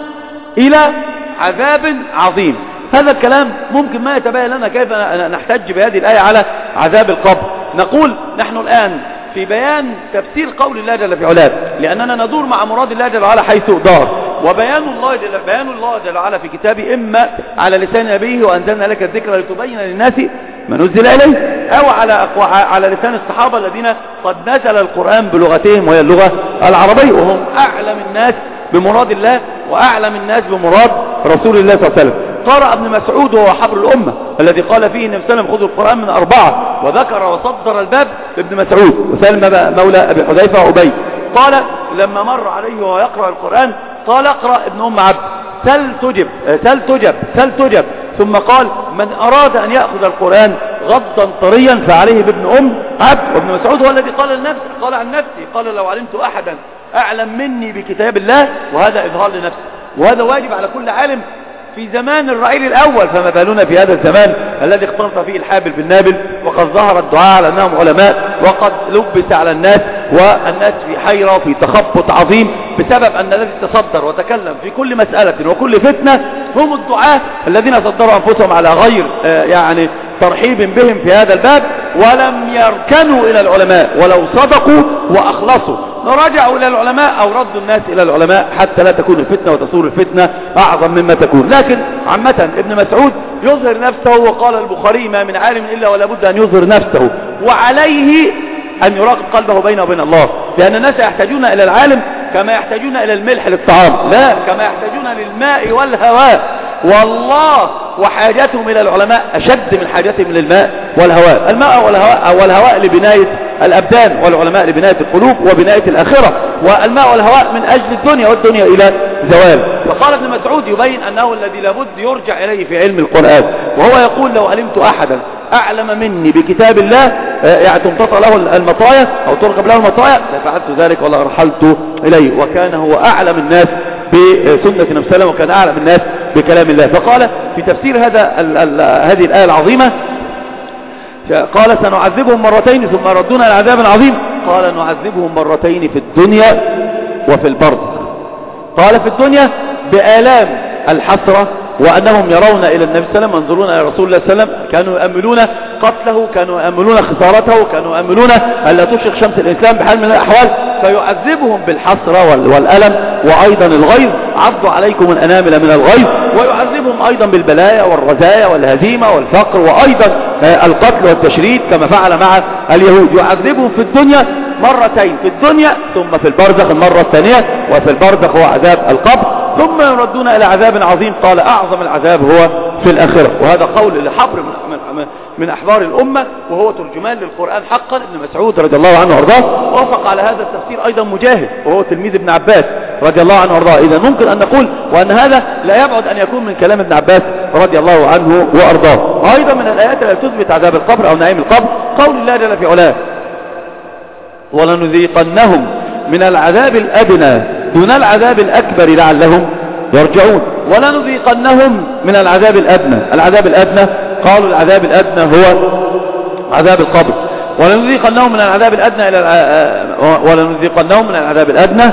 إلى عذاب عظيم. هذا الكلام ممكن ما يتبين لنا كيف نحتج بهذه الآية على عذاب القبر. نقول نحن الآن في بيان تفسير قول الله جل في علاه، لأننا ندور مع مراد الله جل وعلا حيث دار، وبيان الله جل بيان الله جل وعلا في كتابه إما على لسان نبيه وأنزلنا لك الذكر لتبين للناس ما نزل إليه، أو على على لسان الصحابة الذين قد نزل القرآن بلغتهم وهي اللغة العربية، وهم أعلم الناس بمراد الله وأعلم الناس بمراد رسول الله صلى الله عليه وسلم. قرأ ابن مسعود وهو حبر الأمة الذي قال فيه النبي صلى الله عليه وسلم خذوا القرآن من أربعة، وذكر وصدر الباب لابن مسعود وسلم مولى أبي حذيفة وأبي. قال لما مر عليه وهو يقرأ القرآن قال اقرأ ابن أم عبد سل تجب سل تجب سل تجب، ثم قال من أراد أن يأخذ القرآن غضا طريا فعليه بابن أم عبد. وابن مسعود هو الذي قال لنفسه قال عن نفسه قال لو علمت أحدا أعلم مني بكتاب الله، وهذا إظهار لنفسه، وهذا واجب على كل عالم في زمان الرعيل الأول، فما بالنا في هذا الزمان الذي اختلط فيه الحابل بالنابل، وقد ظهر الدعاء على أنهم علماء، وقد لبس على الناس، والناس في حيرة وفي تخبط عظيم بسبب أن الذي تصدر وتكلم في كل مسألة وكل فتنة هم الدعاة الذين صدروا أنفسهم على غير يعني ترحيب بهم في هذا الباب، ولم يركنوا إلى العلماء ولو صدقوا وأخلصوا، رجعوا إلى العلماء أو ردوا الناس إلى العلماء حتى لا تكون الفتنة وتصور الفتنة أعظم مما تكون. لكن عامة ابن مسعود يظهر نفسه، وقال البخاري ما من عالم إلا ولا بد أن يظهر نفسه، وعليه أن يراقب قلبه بينه وبين الله، لأن الناس يحتاجون إلى العالم كما يحتاجون إلى الملح للطعام، لا كما يحتاجون للماء والهواء، والله وحاجتهم إلى العلماء أشد من حاجتهم للماء والهواء. الماء والهواء والهواء لبناية الأبدان، والعلماء لبناية القلوب وبناية الآخرة، والماء والهواء من أجل الدنيا والدنيا إلى زوال. فقال ابن مسعود يبين أنه الذي لابد يرجع إليه في علم القرآن، وهو يقول لو علمت أحدا أعلم مني بكتاب الله يعني تمتطى له المطايا أو تركب له المطايا لفعلت ذلك ولا رحلت إليه. وكان هو أعلم الناس بسنة النبي صلى الله عليه وسلم، وكان أعلم الناس بكلام الله. فقال في تفسير هذا ال ال هذه الآية العظيمة قال سنعذبهم مرتين ثم يردون إلى عذاب عظيم. قال نعذبهم مرتين في الدنيا وفي البرزخ. قال في الدنيا بآلام الحسرة وأنهم يرون إلى النبي صلى الله عليه وسلم وينظرون إلى رسول الله صلى الله عليه وسلم، كانوا يأملون قتله، كانوا يأملون خسارته، كانوا يأملون ألا تشرق شمس الإسلام بحال من الأحوال، فيعذبهم بالحسرة والألم وأيضا الغيظ، عضوا عليكم الأنامل من الغيظ، ويعذبهم أيضا بالبلايا والرزايا والهزيمة والفقر وأيضا القتل والتشريد كما فعل مع اليهود. يعذبهم في الدنيا مرتين، في الدنيا ثم في البرزخ المرة الثانية، وفي البرزخ هو عذاب القبر، ثم يردون إلى عذاب عظيم. قال أعظم العذاب هو في الآخرة. وهذا قول لحبر من, من أحبار الأمة، وهو ترجمان للقرآن حقا ابن مسعود رضي الله عنه وارضاه. وافق على هذا التفسير أيضا مجاهد وهو تلميذ ابن عباس رضي الله عنه وارضاه. إذا ممكن أن نقول وأن هذا لا يبعد أن يكون من كلام ابن عباس رضي الله عنه وارضاه. وأيضا من الآيات التي تثبت عذاب القبر أو نعيم القبر قول الله جل في علاه ولنذيقنهم من العذاب الأدنى دون العذاب الأكبر لعلهم يرجعون. ولنذيقنهم من العذاب الأدنى. العذاب الأدنى قالوا العذاب الأدنى هو عذاب القبر. ولنذيقنهم من العذاب الأدنى إلى ولنذيقنهم من العذاب الأدنى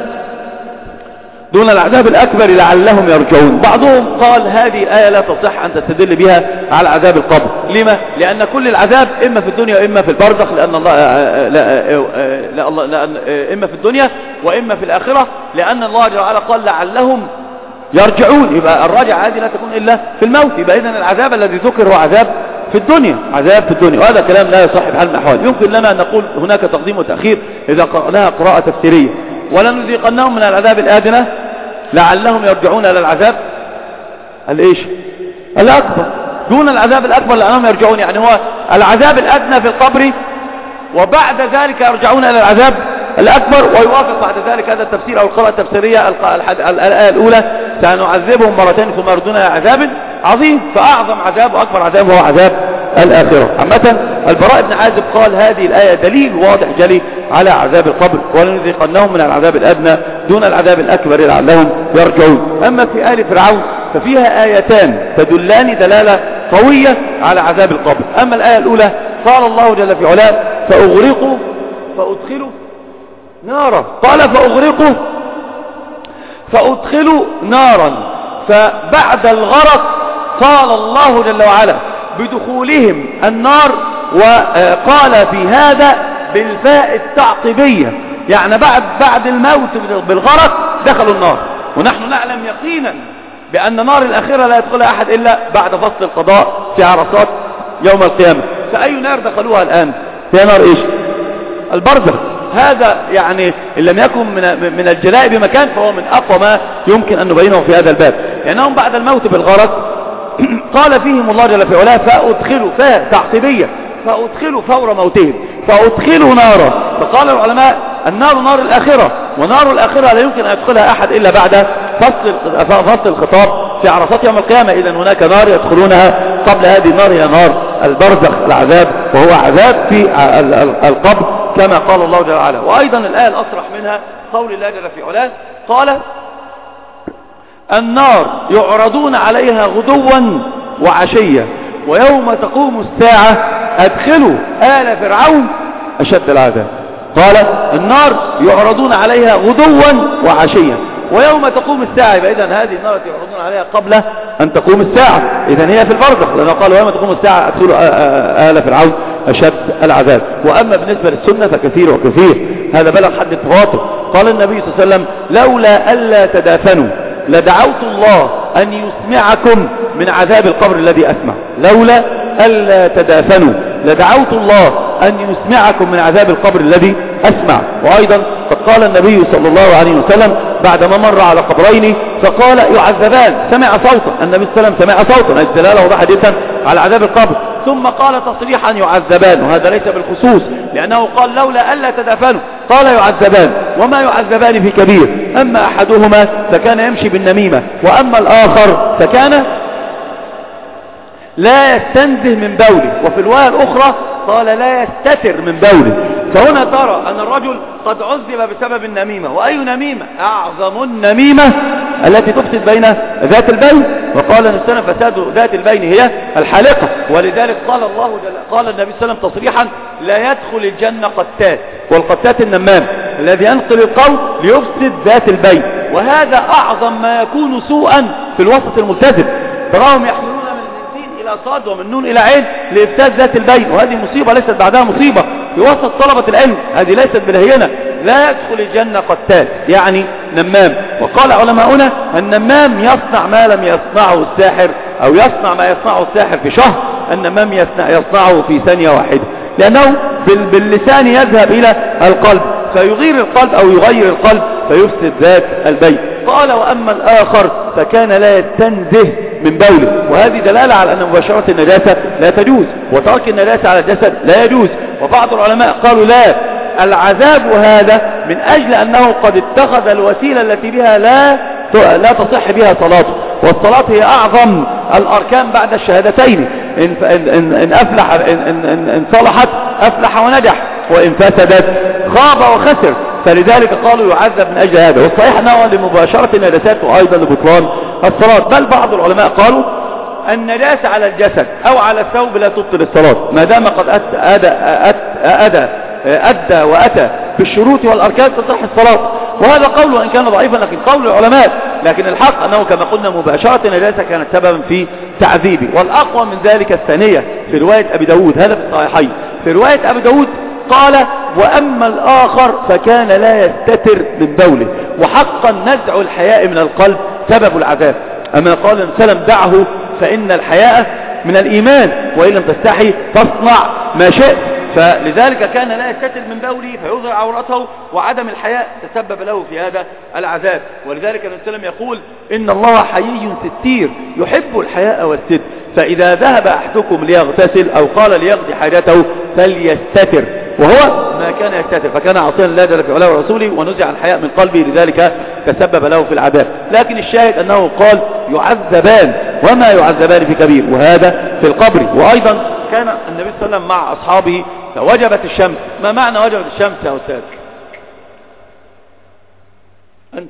دون العذاب الأكبر لعلهم يرجعون. بعضهم قال هذه الآية لا تصح أن تستدل بها على عذاب القبر. لما؟ لأن كل العذاب إما في الدنيا وإما في البرزخ، لأن الله لا لا الله لأن إما في الدنيا وإما في الآخرة، لأن الله جل وعلا قال لعلهم يرجعون. يبقى الراجع هذه لا تكون إلا في الموت. يبقى إذن العذاب الذي ذكر هو عذاب في الدنيا، عذاب في الدنيا. وهذا كلام لا يصح بحال من الأحوال. يمكن لنا أن نقول هناك تقديم وتأخير إذا قرأناها قراءة تفسيرية. ولنذيقنهم من العذاب الأدنى لعلهم يرجعون إلى العذاب الإيش الأكبر دون العذاب الأكبر لأنهم يرجعون. يعني هو العذاب الأدنى في القبر وبعد ذلك يرجعون إلى العذاب الأكبر. ويوافق بعد ذلك هذا التفسير أو القراءة التفسيرية الآية الأولى سنعذبهم مرتين ثم يردون إلى عذاب عظيم. فأعظم عذاب وأكبر عذاب هو عذاب الآخرة. عامة البراء بن عازب قال هذه الآية دليل واضح جلي على عذاب القبر. ولنذيقنهم من العذاب الأدنى دون العذاب الأكبر لعلهم يرجعون. أما في آل فرعون ففيها آيتان تدلان دلالة قوية على عذاب القبر. أما الآية الأولى قال الله جل في علاه فأغرقوا فأدخلوا نارا. قال فأغرقوا فأدخلوا نارا. فبعد الغرق قال الله جل وعلا بدخولهم النار، وقال في هذا بالفاء التعقيبية، يعني بعد بعد الموت بالغرق دخلوا النار. ونحن نعلم يقينا بأن نار الآخرة لا يدخلها أحد إلا بعد فصل القضاء في عرصات يوم القيامة. فأي نار دخلوها الآن؟ هي نار إيش؟ البرزخ. هذا يعني إن لم يكن من من الجلاء بمكان فهو من أقوى ما يمكن أن نبينه في هذا الباب. لأنهم بعد الموت بالغرق قال فيهم الله جل في علاه فأدخلوا فاء تعقيبية فأدخلوا فور موتهم فأدخلوا نارا. فقال العلماء النار نار الآخرة، ونار الآخرة لا يمكن أن يدخلها أحد إلا بعد فصل فصل الخطاب في عرصات يوم القيامة. إذا هناك نار يدخلونها قبل هذه النار هي نار البرزخ العذاب، وهو عذاب في القبر كما قال الله جل وعلا. وأيضا الآية الأصرح منها قول الله جل في علاه قال النار يعرضون عليها غدوا وعشية ويوم تقوم الساعة أدخلوا آل فرعون أشد العذاب. قال النار يعرضون عليها غدوا وعشية ويوم تقوم الساعة. إذن هذه النار يعرضون عليها قبل أن تقوم الساعة، إذن هي في البرزخ، لأنه قال ويوم تقوم الساعة أدخلوا آل فرعون أشد العذاب. وأما بالنسبة للسنة فكثير وكثير، هذا بلغ حد التواتر. قال النبي صلى الله عليه وسلم لولا ألا تدافنوا لدعوت الله أن يسمعكم من عذاب القبر الذي أسمع. لولا ألا تدافنوا لدعوت الله أن يسمعكم من عذاب القبر الذي أسمع. وأيضا قد قال النبي صلى الله عليه وسلم بعدما مر على قبرين فقال يعذبان، سمع صوتا، النبي صلى الله عليه وسلم سمع صوتا، الدلالة واضحة جدا على عذاب القبر. ثم قال تصريحا يعذبان، وهذا ليس بالخصوص، لأنه قال لولا ألا تدافنوا، قال يعذبان، وما يعذبان في كبير. أما أحدهما فكان يمشي بالنميمة، وأما الآخر فكان لا يستنزه من بوله. وفي الرواية الأخرى قال لا يستتر من بوله. فهنا ترى أن الرجل قد عذب بسبب النميمة. وأي نميمة؟ أعظم النميمة التي تفسد بين ذات البين. وقال النبي صلى الله عليه وسلم فساد ذات البين هي الحالقة. ولذلك قال الله جل قال النبي صلى الله عليه وسلم تصريحا لا يدخل الجنة قتات، والقتات النمام الذي ينقل القول ليفسد ذات البين. وهذا أعظم ما يكون سوءا في الوسط الملتزم. تراهم يحملون إلى صاد ومن نون إلى عين لإفساد ذات البين، وهذه مصيبة ليست بعدها مصيبة في وسط طلبة العلم. هذه ليست بالهينة. لا يدخل الجنة قتال يعني نمام. وقال علماؤنا النمام يصنع ما لم يصنعه الساحر، أو يصنع ما يصنعه الساحر في شهر، النمام يصنع يصنعه في ثانية واحدة، لأنه باللسان يذهب إلى القلب فيغير القلب أو يغير القلب فيفسد ذات البين. قال وأما الآخر فكان لا يستنزه من بوله. وهذه دلالة على أن مباشرة النجاسة لا تجوز، وترك النجاسة على الجسد لا يجوز. وبعض العلماء قالوا لا، العذاب هذا من أجل أنه قد اتخذ الوسيلة التي بها لا لا تصح بها صلاته، والصلاة هي أعظم الأركان بعد الشهادتين. إن, إن, إن, أفلح إن, إن, إن صلحت أفلح ونجح، وإن فسدت خاب وخسر. فلذلك قالوا يعذب من أجل هذا. والصحيح أنه لمباشرة النجاسات وأيضا لبطلان الصلاة. بل بعض العلماء قالوا النجاسة على الجسد أو على الثوب لا تبطل الصلاة ما دام قد أدى, أدى, أدى, أدى وأتى بالشروط والأركان تصح الصلاة. وهذا قول وإن كان ضعيفا لكن قول العلماء. لكن الحق أنه كما قلنا مباشرة النجاسة كانت سببا في تعذيبه. والأقوى من ذلك الثانية في رواية أبي داود، هذا في الصحيحين. في رواية أبي داود قال وأما الآخر فكان لا يستتر من بوله. وحقا نزع الحياء من القلب سبب العذاب. أما قال النبي صلى الله عليه وسلم دعه فإن الحياء من الإيمان وإن لم تستحي فاصنع ما شئت. فلذلك كان لا يستتر من بوله فيظهر عورته، وعدم الحياء تسبب له في هذا العذاب. ولذلك النبي صلى الله عليه وسلم يقول إن الله حيي ستير يحب الحياء والستر، فإذا ذهب أحدكم ليغتسل أو قال ليقضي حاجته فليستتر، وهو ما كان يستتر فكان عاصيا لله جل في علاه ورسوله، ونزع الحياء من قلبه لذلك تسبب له في العذاب. لكن الشاهد أنه قال يعذبان وما يعذبان في كبير، وهذا في القبر. وأيضا كان النبي صلى الله عليه وسلم مع أصحابه فوجبت الشمس. ما معنى وجبت الشمس يا أستاذ؟ أنت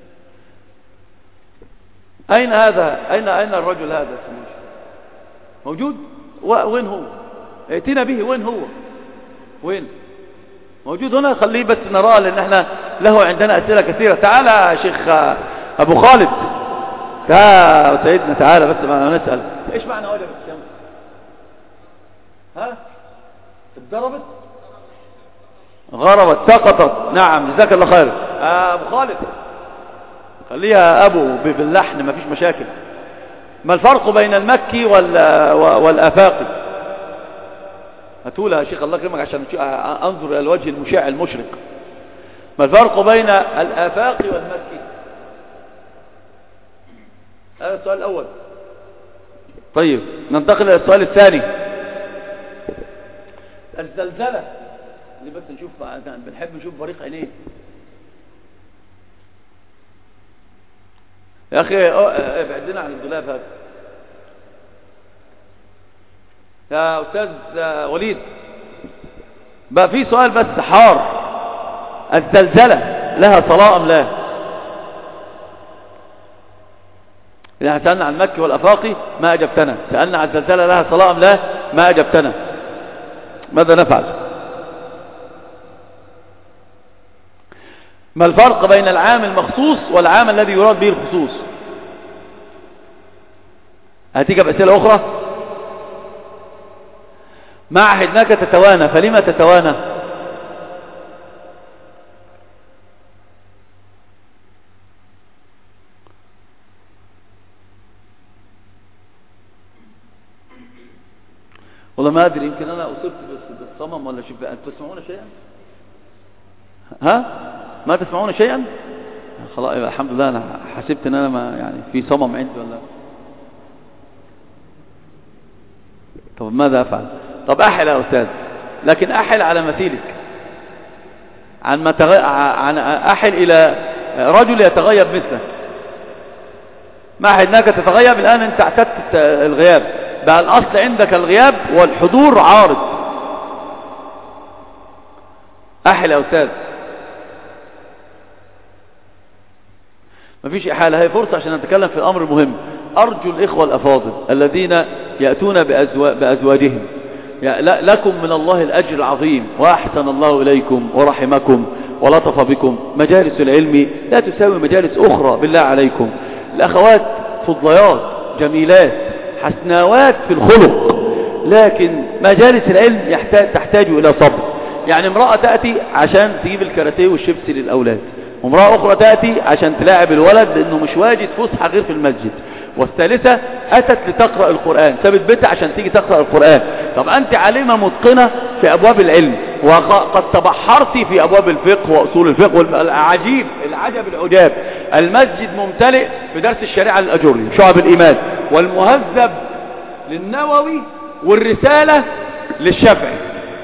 أين هذا؟ أين أين الرجل هذا؟ موجود؟ وين هو؟ ائتنا به. وين هو؟ وين؟ موجود هنا؟ خليه بس نراه، لأن احنا له عندنا أسئلة كثيرة. تعال يا شيخ أبو خالد، تعال سيدنا، تعال بس ما نسأل إيش معنى وجبت الشمس؟ ها؟ اتضربت؟ غربت، سقطت. نعم، جزاك الله خير. آه أبو خالد خليها أبو باللحن، ما فيش مشاكل. ما الفرق بين المكي والآفاقي؟ هاتولها يا شيخ الله يكرمك عشان أنظر إلى الوجه المشع المشرق. ما الفرق بين الآفاقي والمكي؟ هذا السؤال الأول. طيب ننتقل إلى السؤال الثاني. الزلزلة اللي بس نشوف، بنحب نشوف بريق عينيه يا أخي. ابعد لنا عن الدولاب هذا يا أستاذ وليد. بقى في سؤال بس حار، الزلزلة لها صلاة أم لا؟ إذا سألنا عن المكي والأفاقي ما أجبتنا، سألنا عن الزلزلة لها صلاة أم لا ما أجبتنا. ماذا نفعل؟ ما الفرق بين العام المخصوص والعام الذي يراد به الخصوص؟ هتيجي بأسئلة أخرى. ما عهدناك تتوانى، فلما تتوانى؟ والله ما أدري، يمكن أنا أصبت بالصمم ولا شيء. أنتم تسمعون شيئا؟ ها؟ ما تسمعون شيئا؟ خلاص الحمد لله. أنا حسبت أن أنا ما يعني في صمم عندي ولا طب ماذا أفعل؟ طب أحل يا أستاذ، لكن أحل على مثيلك، عن ما تغ... عن أحل إلى رجل يتغيب مثلك. ما أحدناك تتغيب، الآن أنت اعتدت الغياب، بقى الأصل عندك الغياب والحضور عارض. أحل يا أستاذ. مفيش إحالة، هي فرصة عشان نتكلم في الأمر المهم. أرجو الإخوة الأفاضل الذين يأتون بأزوا... بأزواجهم، لكم من الله الأجر العظيم، وأحسن الله إليكم ورحمكم ولطف بكم. مجالس العلم لا تساوي مجالس أخرى بالله عليكم. الأخوات فضليات جميلات حسناوات في الخلق، لكن مجالس العلم يحتاج تحتاج إلى صبر. يعني امرأة تأتي عشان تجيب الكاراتيه والشيبسي للأولاد، وامرأة أخرى تأتي عشان تلاعب الولد لأنه مش واجد فسحة غير في المسجد، والثالثة أتت لتقرأ القرآن، سابت بيتها عشان تيجي تقرأ القرآن. طب أنت عالمة متقنة في أبواب العلم، وقد تبحرت في أبواب الفقه وأصول الفقه والعجيب العجب العجاب، المسجد ممتلئ بدرس الشريعة للأجري، شعب الإيمان، والمهذب للنووي، والرسالة للشافعي.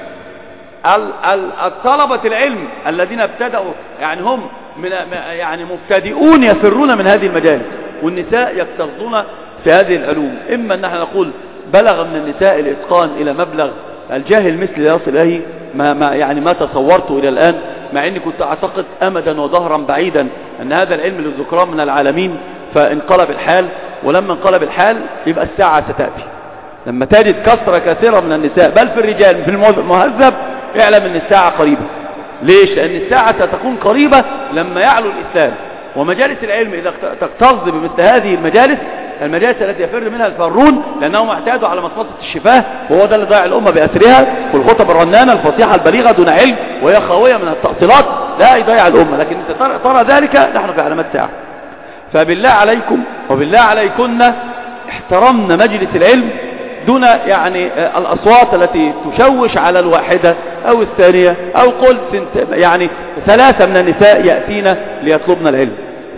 الطلبة العلم الذين ابتدأوا يعني هم من يعني مبتدئون يفرون من هذه المجالس، والنساء يكتظون في هذه العلوم. إما أن احنا نقول بلغ من النساء الإتقان إلى مبلغ الجاهل مثل يصل إليه ما, ما يعني ما تصورته إلى الآن، مع أني كنت أعتقد أمدا وظهرا بعيدا أن هذا العلم للذكران من العالمين، فانقلب الحال. ولما انقلب الحال يبقى الساعة ستأتي لما تجد كثرة كثيرة من النساء بل في الرجال في المهذب، اعلم أن الساعة قريبة. ليش؟ لأن الساعة ستكون قريبة لما يعلو الإسلام. ومجالس العلم إذا تكتظ بمثل هذه المجالس، المجالس التي يفر منها الفارون لأنهم اعتادوا على مصمصة الشفاه، وهو ده اللي ضيع الأمة بأسرها، والخطب الرنانة الفصيحة البليغة دون علم وهي خاوية من التأصيلات، لا يضيع الأمة. لكن انت ترى, ترى ذلك نحن في علامات ساعة. فبالله عليكم وبالله عليكن احترمنا مجلس العلم دون يعني الأصوات التي تشوش على الواحدة أو الثانية أو قل يعني ثلاثة من النساء يأتين ليطلبن العلم.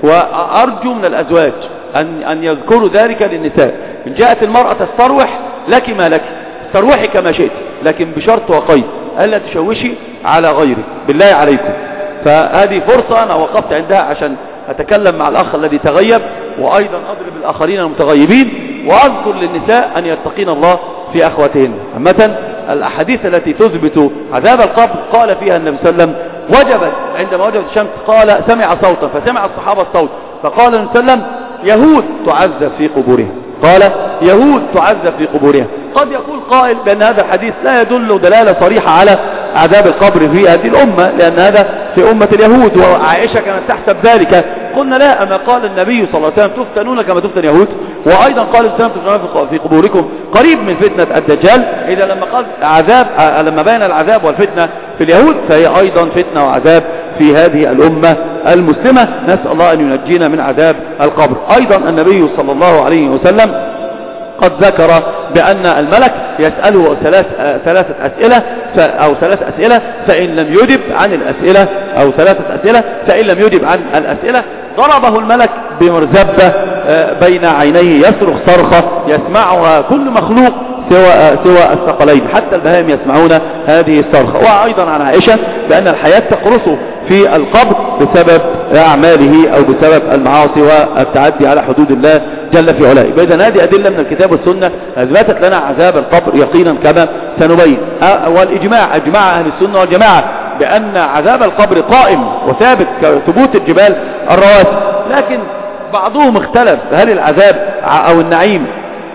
وأرجو من الأزواج أن, أن يذكروا ذلك للنساء. إن جاءت المرأة تستروح لك ما لك، استروحي كما شئت، لكن بشرط وقيد ألا تشوشي على غيرك بالله عليكم. فهذه فرصة أنا وقفت عندها عشان أتكلم مع الأخ الذي تغيب، وأيضا أضرب الآخرين المتغيبين، وأذكر للنساء أن يتقين الله في أخواتهن. عامة الأحاديث التي تثبت عذاب القبر قال فيها النبي صلى الله عليه وسلم وجبت عندما وجبت الشمس، قال سمع صوتا فسمع الصحابة الصوت، فقال النبي صلى الله عليه وسلم يهود تعذب في قبورها، قال يهود تعذب في قبورها. قد يقول قائل بأن هذا الحديث لا يدل دلالة صريحة على عذاب القبر في هذه الأمة، لأن هذا في أمة اليهود، وعائشة كانت تحسب ذلك. قلنا لا، أما قال النبي صلى الله عليه وسلم تفتنون كما تفتن يهود، وأيضا قال الإسلام تفتنون في قبوركم قريب من فتنة الدجال. إذا لما قال عذاب، لما بين العذاب والفتنة في اليهود، فهي أيضا فتنة وعذاب في هذه الأمة المسلمة. نسأل الله أن ينجينا من عذاب القبر. أيضا النبي صلى الله عليه وسلم قد ذكر بأن الملك يسأله ثلاث ثلاثة أسئلة أو ثلاث أسئلة، فإن لم يجب عن الأسئلة أو ثلاثة أسئلة فإن لم يجب عن الأسئلة ضربه الملك بمرزبة بين عينيه يصرخ صرخة يسمعها كل مخلوق سوى سوى الثقلين، حتى البهائم يسمعون هذه الصرخة. وأيضا عن عائشة بأن الحياة تقرصه في القبر بسبب أعماله أو بسبب المعاصي والتعدي على حدود الله جل في علاه. إذن هذه أدلة من الكتاب والسنة أثبتت لنا عذاب القبر يقينا كما سنبين. والإجماع أجمع أهل السنة والجماعة بأن عذاب القبر قائم وثابت كثبوت الجبال الرواسي، لكن بعضهم اختلف هل العذاب أو النعيم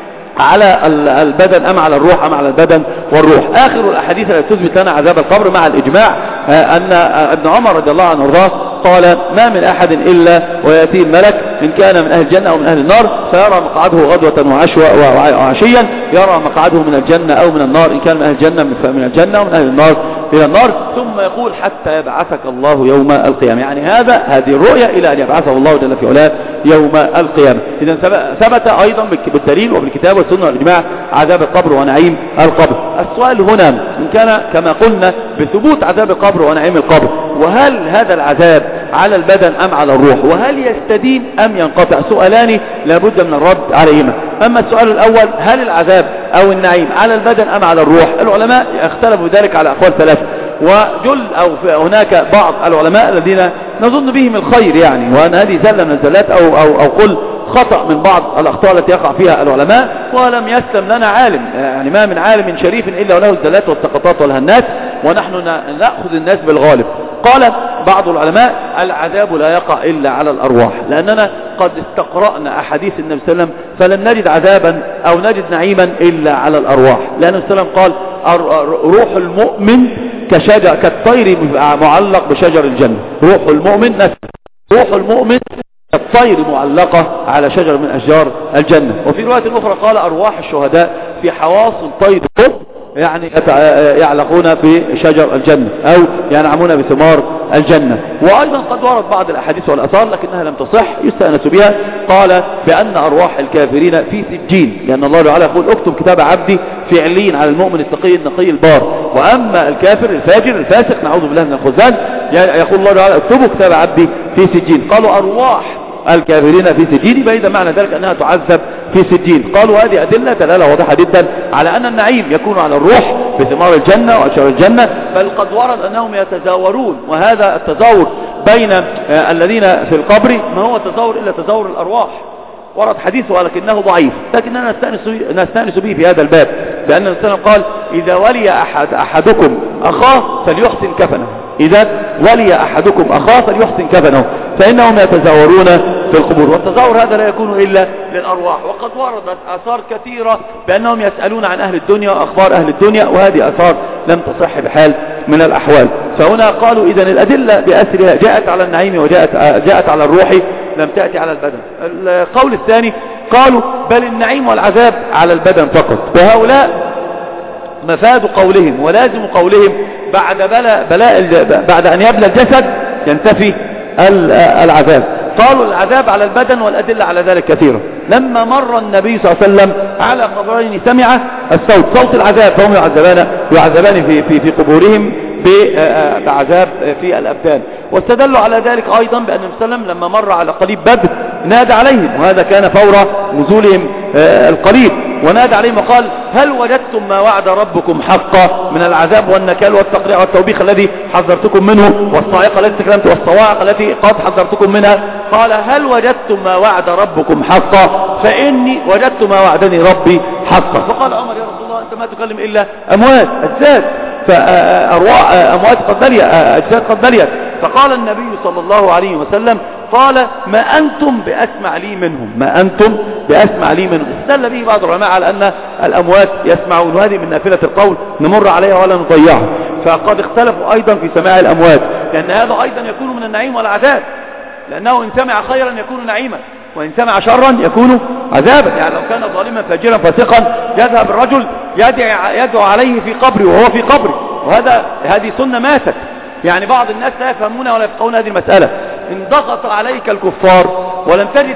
على البدن أم على الروح أم على البدن والروح. آخر الأحاديث التي تثبت لنا عذاب القبر مع الإجماع أن ابن عمر رضي الله عنه وارضاه قال ما من أحد إلا ويأتي الملك إن كان من أهل الجنة أو من أهل النار فيرى مقعده غدوة وعشيا، يرى مقعده من الجنة أو من النار، إن كان من أهل الجنة من الجنة ومن أهل النار إلى النار، ثم يقول حتى يبعثك الله يوم القيامة. يعني هذا هذه الرؤية إلى أن يبعثه الله جل في علاه يوم القيامة. إذا ثبت أيضا بالدليل وبالكتاب والسنة والإجماع عذاب القبر ونعيم القبر. السؤال هنا إن كان كما قلنا بثبوت عذاب القبر ونعيم القبر، وهل هذا العذاب على البدن أم على الروح؟ وهل يستديم أم ينقطع؟ سؤالان لابد من الرد عليهما. أما السؤال الأول، هل العذاب أو النعيم على البدن أم على الروح؟ العلماء اختلفوا ذلك على أقوال ثلاثة، وجل أو هناك بعض العلماء الذين نظن بهم الخير يعني، وأن هذه زلة من الزلات أو, أو, أو قل خطأ من بعض الأخطاء التي يقع فيها العلماء، ولم يسلم لنا عالم، يعني ما من عالم شريف إلا وله الزلات والسقطات والهنات، ونحن نأخذ الناس بالغالب. قال بعض العلماء العذاب لا يقع إلا على الأرواح، لأننا قد استقرأنا أحاديث النبي صلى الله عليه وسلم فلم نجد عذابا أو نجد نعيما إلا على الأرواح، لأن النبي صلى الله عليه وسلم قال روح المؤمن كشجر كالطير معلق بشجر الجنة. روح المؤمن نفسه، روح المؤمن كالطير معلقة على شجر من أشجار الجنة. وفي رواية أخرى قال أرواح الشهداء في حواصل طير يعني يعلقون بشجر الجنة أو ينعمون بثمار الجنة. وأيضا قد ورد بعض الأحاديث والأثار لكنها لم تصح يستأنس بها، قال بأن أرواح الكافرين في سجين، لأن الله تعالى يقول اكتب كتاب عبدي في عليين على المؤمن التقي النقي البار، وأما الكافر الفاجر الفاسق نعوذ بالله من الخذلان يقول الله تعالى اكتبوا كتاب عبدي في سجين. قالوا أرواح الكافرين في سجين، فإذا معنى ذلك أنها تعذب في سجين. قالوا هذه أدلة دلالة واضحة جدا على أن النعيم يكون على الروح بثمار الجنة وأشجار الجنة، بل قد ورد أنهم يتزاورون، وهذا التزاور بين الذين في القبر ما هو تزاور إلا تزاور الأرواح، ورد حديثه ولكنه ضعيف، لكننا نستأنس به في هذا الباب، لأن النبي صلى الله عليه وسلم قال إذا ولي أحد أحدكم أخاه فليحسن كفنه، إذا ولي أحدكم أخاه فليحسن كفنه، فإنهم يتزاورون في القبور، والتزاور هذا لا يكون إلا للأرواح. وقد وردت آثار كثيرة بأنهم يسألون عن أهل الدنيا وأخبار أهل الدنيا، وهذه آثار لم تصح بحال من الأحوال. فهنا قالوا إذن الأدلة بأسرها جاءت على النعيم وجاءت جاءت على الروح، لم تأتي على البدن. القول الثاني قالوا بل النعيم والعذاب على البدن فقط، وهؤلاء مفاد قولهم ولازم قولهم بعد بلاء بلاء بعد أن يبلى الجسد ينتفي العذاب. قالوا العذاب على البدن والأدلة على ذلك كثيرة. لما مر النبي صلى الله عليه وسلم على قبرين سمع الصوت صوت العذاب، فهم يعذبان يعذبان في في في قبورهم بعذاب في الأبدان. واستدلوا على ذلك أيضا بأن النبي صلى الله عليه وسلم لما مر على قليب بدر نادى عليهم، وهذا كان فور نزولهم القليب، ونادى عليهم وقال هل وجدتم ما وعد ربكم حقا من العذاب والنكال والتقريع والتوبيخ الذي حذرتكم منه، والصاعقة التي تكلمت والصواعق التي قد حذرتكم منها؟ قال هل وجدتم ما وعد ربكم حقا؟ فإني وجدت ما وعدني ربي حقا. فقال عمر يا رسول الله أنت ما تكلم إلا أموات أجساد، فأرواح أموات قد بليت أجساد قد بليت. فقال النبي صلى الله عليه وسلم قال ما أنتم بأسمع لي منهم، ما أنتم بأسمع لي منهم. استدل به بعض العلماء على أن الأموات يسمعون، وهذه من نافلة القول نمر عليها ولا نضيعها. فقد اختلفوا أيضا في سماع الأموات، لأن هذا أيضا يكون من النعيم والعذاب، لأنه إن سمع خيرا يكون نعيما، وإن سمع شرا يكون عذابا. يعني لو كان ظالما فاجرا فاسقا يذهب الرجل يدعو عليه في قبره وهو في قبره، وهذا هذه سنة ماتت. يعني بعض الناس لا يفهمون ولا يفقهون هذه المسألة. إن ضغط عليك الكفار ولم تجد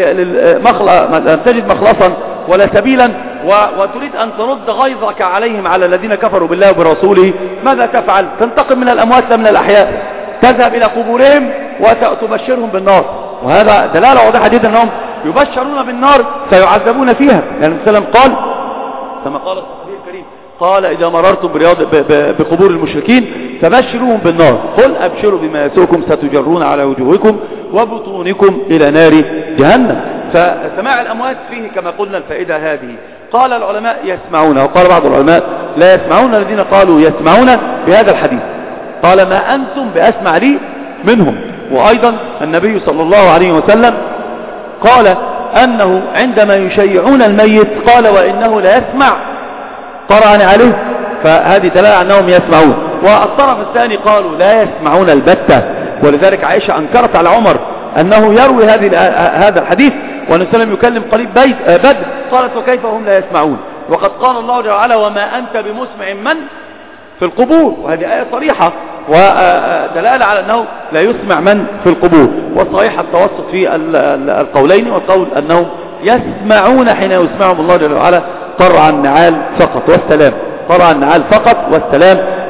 لم تجد مخلصا ولا سبيلا وتريد أن ترد غيظك عليهم على الذين كفروا بالله وبرسوله، ماذا تفعل؟ تنتقم من الأموات لا من الأحياء، تذهب إلى قبورهم وتبشرهم بالنار. وهذا دلالة واضحة جدا أنهم يبشرون بالنار فيعذبون فيها. يعني النبي قال كما قال الصحابي الكريم قال إذا مررتم برياض بقبور المشركين فبشروهم بالنار، قل أبشروا بما يسوكم ستجرون على وجوهكم وبطونكم إلى نار جهنم. فسماع الأموات فيه كما قلنا الفائدة هذه. قال العلماء يسمعون، وقال بعض العلماء لا يسمعون، الذين قالوا يسمعون بهذا الحديث قال ما أنتم بأسمع لي منهم. وأيضا النبي صلى الله عليه وسلم قال أنه عندما يشيعون الميت قال وإنه لا يسمع قرأني عليه، فهذه دلالة أنهم يسمعون. والطرف الثاني قالوا لا يسمعون البتة، ولذلك عائشة أنكرت على عمر أنه يروي هذه هذا الحديث والنبي صلى الله عليه وسلم يكلم قريب بدر، قالت وكيف هم لا يسمعون وقد قال الله تعالى وما أنت بمسمع من في القبور، وهذه آية صريحة ودلالة على أنه لا يسمع من في القبور. والصحيح التوسط في القولين، والقول أنهم يسمعون حين يسمعهم الله جل وعلا طرع النعال فقط والسلام، طرع النعال فقط والسلام،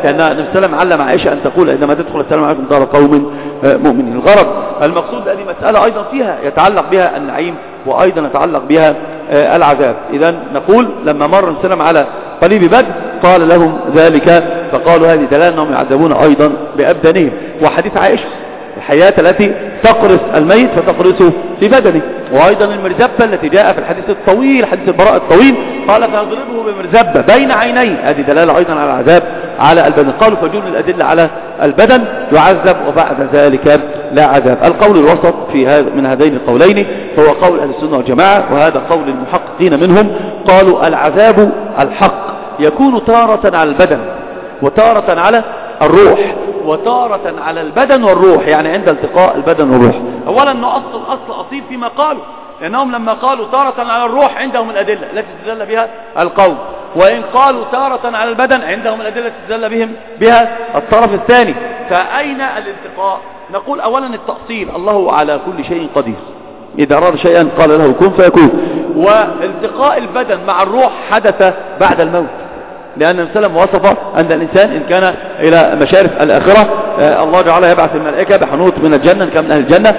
لأن النبي صلى الله عليه وسلم علم عائشة أن تقول عندما تدخل السلام عليكم دار قوم مؤمنين. الغرض المقصود هذه مسألة أيضا فيها يتعلق بها النعيم وأيضا يتعلق بها العذاب. إذا نقول لما مر النبي صلى الله عليه وسلم على قليب بدر قال لهم ذلك فقالوا هذه دلالة أنهم يعذبون أيضا بأبدانهم. وحديث عائشة الحياة التي تقرص الميت فتقرصه في بدنه، وأيضا المرزبة التي جاء في الحديث الطويل حديث البراء الطويل قال فيضربه بمرزبة بين عينيه، هذه دلالة أيضا على العذاب على البدن. قالوا فجون الأدلة على البدن يعذب وبعد ذلك لا عذاب. القول الوسط في هذا من هذين القولين هو قول أهل السنة والجماعة، وهذا قول المحققين منهم. قالوا العذاب الحق يكون تارة على البدن وتارة على الروح وتارة على البدن والروح، يعني عند التقاء البدن والروح. اولا انه اصل اصل اصيل فيما قالوا، لانهم لما قالوا تارة على الروح عندهم الادله التي تدل بها القول، وان قالوا تارة على البدن عندهم الادله التي تدل بهم بها الطرف الثاني. فاين الالتقاء؟ نقول اولا التأصيل الله على كل شيء قدير، اذا اراد شيئا قال له كن فيكون. والتقاء البدن مع الروح حدث بعد الموت، لأن النبي صلى الله عليه وسلم وصف أن الإنسان إن كان إلى مشارف الآخرة الله تعالى يبعث الملائكة بحنوط من الجنة كم من أهل الجنة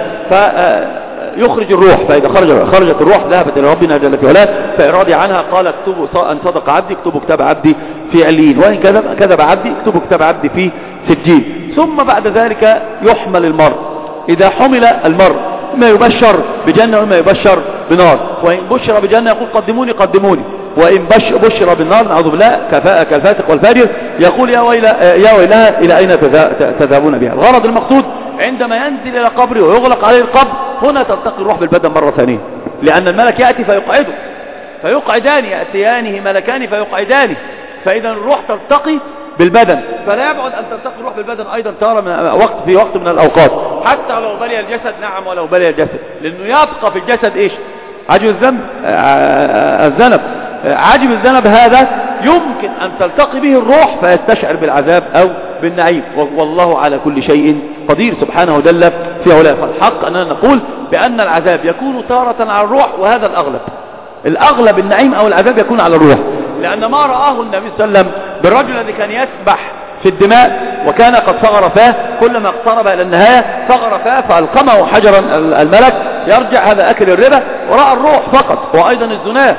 فيخرج الروح، فإذا خرج خرجت الروح ذهبت إلى ربنا جل في علاه فإن رضي عنها قال اكتبوا أن صدق عبدي اكتبوا كتاب عبدي في عليين، وإن كذب كذب عبدي اكتبوا كتاب عبدي في سجين. ثم بعد ذلك يحمل المرء، إذا حمل المرء ما يبشر بجنة وما يبشر بنار، وإن بشر بجنة يقول قدموني قدموني، وإن بشر بالنار نعوذ بالله كالفاسق والفاجر يقول يا ويل يا ويلها إلى أين تذهبون بها. الغرض المقصود عندما ينزل إلى قبره ويغلق عليه القبر هنا تلتقي الروح بالبدن مرة ثانية، لأن الملك يأتي فيقعده فيقعدان يأتيانه ملكان فيقعدانه، فإذا الروح تلتقي بالبدن، فلا يبعد أن تلتقي الروح بالبدن أيضا تارة من وقت في وقت من الأوقات، حتى لو بلي الجسد. نعم ولو بلي الجسد، لأنه يبقى في الجسد إيش؟ عجب الذنب الذنب عاجب الذنب هذا يمكن أن تلتقي به الروح فيستشعر بالعذاب أو بالنعيم، والله على كل شيء قدير سبحانه جل في علاه. فالحق أننا نقول بأن العذاب يكون تارة على الروح، وهذا الأغلب. الأغلب النعيم أو العذاب يكون على الروح، لأن ما رآه النبي صلى الله عليه وسلم بالرجل الذي كان يسبح في الدماء وكان قد صغر فاه، كلما اقترب إلى النهاية صغر فاه فألقمه حجرا الملك يرجع، هذا أكل الربا. ورأى الروح فقط، وأيضا الزنا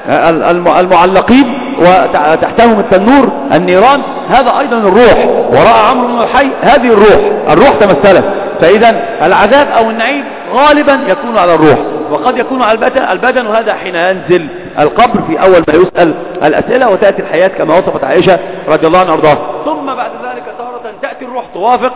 المعلقين وتحتهم التنور النيران هذا أيضا الروح. ورأى عمرو بن الحي هذه الروح، الروح تمثلت. فإذا العذاب أو النعيم غالبا يكون على الروح، وقد يكون على البدن, البدن وهذا حين ينزل القبر في أول ما يسأل الأسئلة وتأتي الحياة كما وصفت عائشة رضي الله عنها وارضاها. ثم بعد ذلك تارة تأتي الروح توافق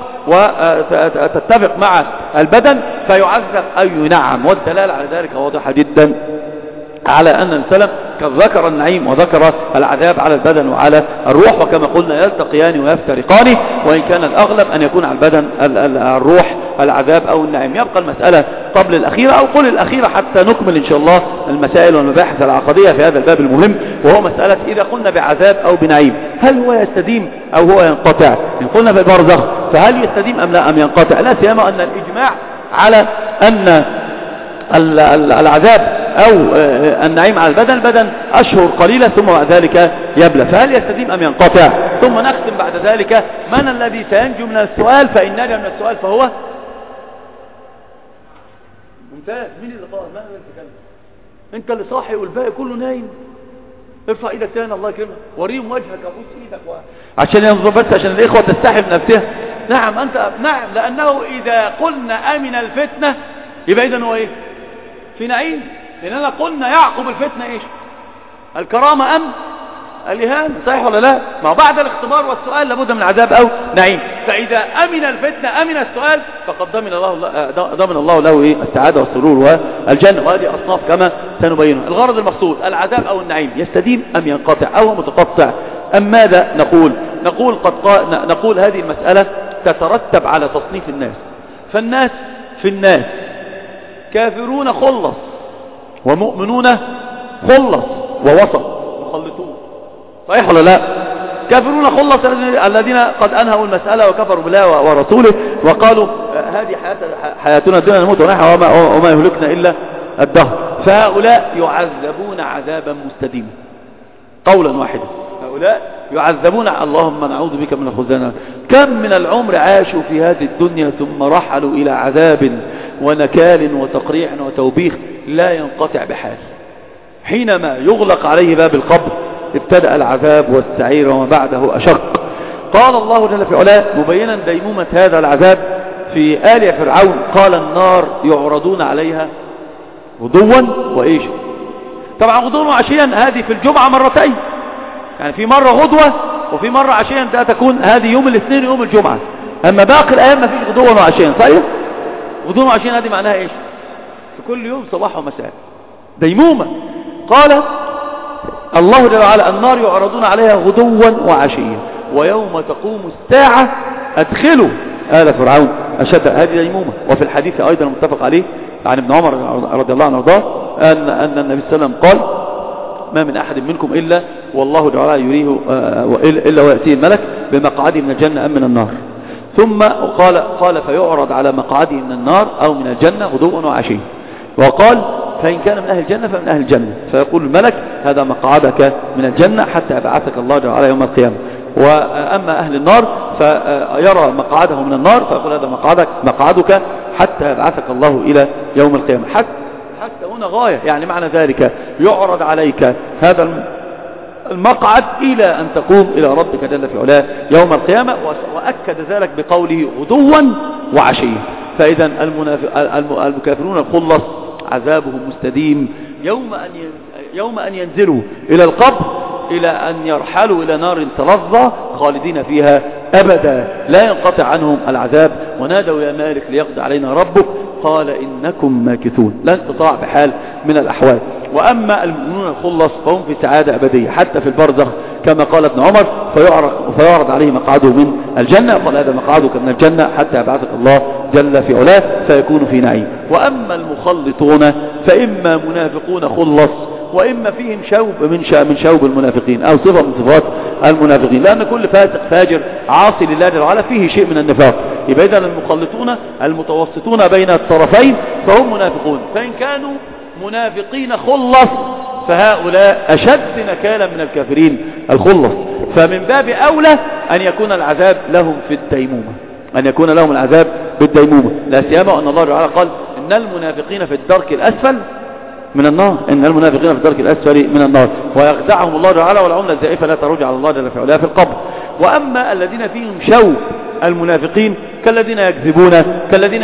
وتتفق مع البدن فيعذب أو ينعم، والدلالة على ذلك واضحة جدا على أن السلام قد ذكر النعيم وذكر العذاب على البدن وعلى الروح، وكما قلنا يلتقيان ويفترقان، وإن كان الأغلب أن يكون على البدن الروح العذاب أو النعيم. يبقى المسألة قبل الأخيرة أو قل الأخيرة حتى نكمل إن شاء الله المسائل والمباحث العقدية في هذا الباب المهم، وهو مسألة إذا قلنا بعذاب أو بنعيم هل هو يستديم أو هو ينقطع؟ إن قلنا في البرزخ فهل يستديم أم لا أم ينقطع؟ لا سيما أن الإجماع على أن العذاب أو النعيم على البدن البدن أشهر قليلة ثم بعد ذلك يبلى، فهل يستديم أم ينقطع؟ ثم نختم بعد ذلك من الذي سينجو من السؤال؟ فإن نجا من السؤال فهو ممتاز. مين اللي طالب؟ ما أنت تكلم، أنت اللي صاحي والباقي كله نايم. ارفع ايدك تاني الله يكرمك، وريهم وجهك، ابوس ايدك و... عشان ينظر بس عشان الإخوة تستحي من نفسها. نعم أنت نعم، لأنه إذا قلنا أمن الفتنة يبقى إذن هو إيه؟ في نعيم، لأننا قلنا يعقب الفتنة إيش؟ الكرامة أم الإهانة، صحيح ولا لا؟ ما بعد الاختبار والسؤال لابد من عذاب أو نعيم. فإذا أمن الفتنة أمن السؤال فقد ضمن الله ضمن الله له إيه؟ السعادة والسرور والجنة، وهذه أصناف كما سنبينها. الغرض المقصود العذاب أو النعيم يستديم أم ينقطع أو متقطع أم ماذا نقول؟ نقول قد قا... نقول هذه المسألة تترتب على تصنيف الناس. فالناس في الناس كافرون خلص ومؤمنون خلص ووسط مخلطون، صحيح ولا لا؟ كافرون خلص الذين قد أنهوا المسألة وكفروا بالله ورسوله وقالوا هذه حياتنا الدنيا نموت ونحيا وما, وما يهلكنا إلا الدهر، فهؤلاء يعذبون عذابا مستديما قولا واحدا. هؤلاء يعذبون. اللهم نعوذ بك من الخزانة. كم من العمر عاشوا في هذه الدنيا ثم رحلوا إلى عذاب ونكال وتقريع وتوبيخ لا ينقطع بحال. حينما يغلق عليه باب القبر ابتدأ العذاب والسعير وما بعده أشق. قال الله جل في علاه مبينا ديمومة هذا العذاب في آل فرعون، قال النار يعرضون عليها غدوا وإيش. طبعا غدوا وعشيا هذه في الجمعة مرتين، يعني في مرة غدوة وفي مرة عشيا، ده تكون هذه يوم الاثنين ويوم الجمعة. أما باقي الأيام ما فيش غدوا وعشيا. صحيح؟ غدوا وعشيا هذه معناها إيش؟ في كل يوم صباح ومساء ديمومة. قال الله جل وعلا النار يعرضون عليها غدوا وعشيا ويوم تقوم الساعة أدخلوا آل فرعون أشد. هذه ديمومة. وفي الحديث أيضا متفق عليه عن ابن عمر رضي الله عنه وارضاه أن, أن النبي صلى الله عليه وسلم قال ما من أحد منكم إلا والله جل وعلا يريه إلا ويأتيه الملك بمقعده من الجنة أم من النار. ثم قال, قال فيعرض على مقعده من النار أو من الجنة غدوا وعشيا. وقال فإن كان من أهل الجنة فمن أهل الجنة، فيقول الملك هذا مقعدك من الجنة حتى يبعثك الله جل وعلا يوم القيامة. وأما أهل النار فيرى مقعده من النار فيقول هذا مقعدك مقعدك حتى يبعثك الله إلى يوم القيامة. حتى, حتى هنا غاية، يعني معنى ذلك يعرض عليك هذا المقعد إلى أن تقوم إلى ربك جل في علاه يوم القيامة. وأكد ذلك بقوله غدوا وعشيا. فإذا المكافرون الخلص عذابهم مستديم يوم أن يوم أن ينزلوا إلى القبر إلى أن يرحلوا إلى نار تلظى خالدين فيها أبدا لا ينقطع عنهم العذاب. ونادوا يا مالك ليقضي علينا ربك قال إنكم ماكثون. لا انقطاع بحال من الأحوال. وأما المؤمنون الخلص فهم في سعادة أبدية حتى في البرزخ كما قال ابن عمر فيعرض, فيعرض عليه مقعده من الجنة قال هذا مقعدك من الجنة حتى يبعثك الله جل في علاه فيكون في نعيم. وأما المخلطون فإما منافقون خلص وإما فيهم شوب من من شوب المنافقين أو صفة من صفات المنافقين، لأن كل فاسق فاجر عاصي لله جل وعلا فيه شيء من النفاق. يبقى إذن المخلطون المتوسطون بين الطرفين فهم منافقون. فإن كانوا منافقين خلص فهؤلاء أشد نكالا من الكافرين الخلص. فمن باب أولى أن يكون العذاب لهم في الديمومة، أن يكون لهم العذاب بالديمومة، لا سيما أن الله تعالى قال إن المنافقين في الدرك الأسفل من النار، إن المنافقين في الدرك الأسفل من النار ويخدعهم الله تعالى والعملة الزائفة لا ترجع على الله جل في علاه في القبر. وأما الذين فيهم شوب المنافقين كالذين يكذبون كالذين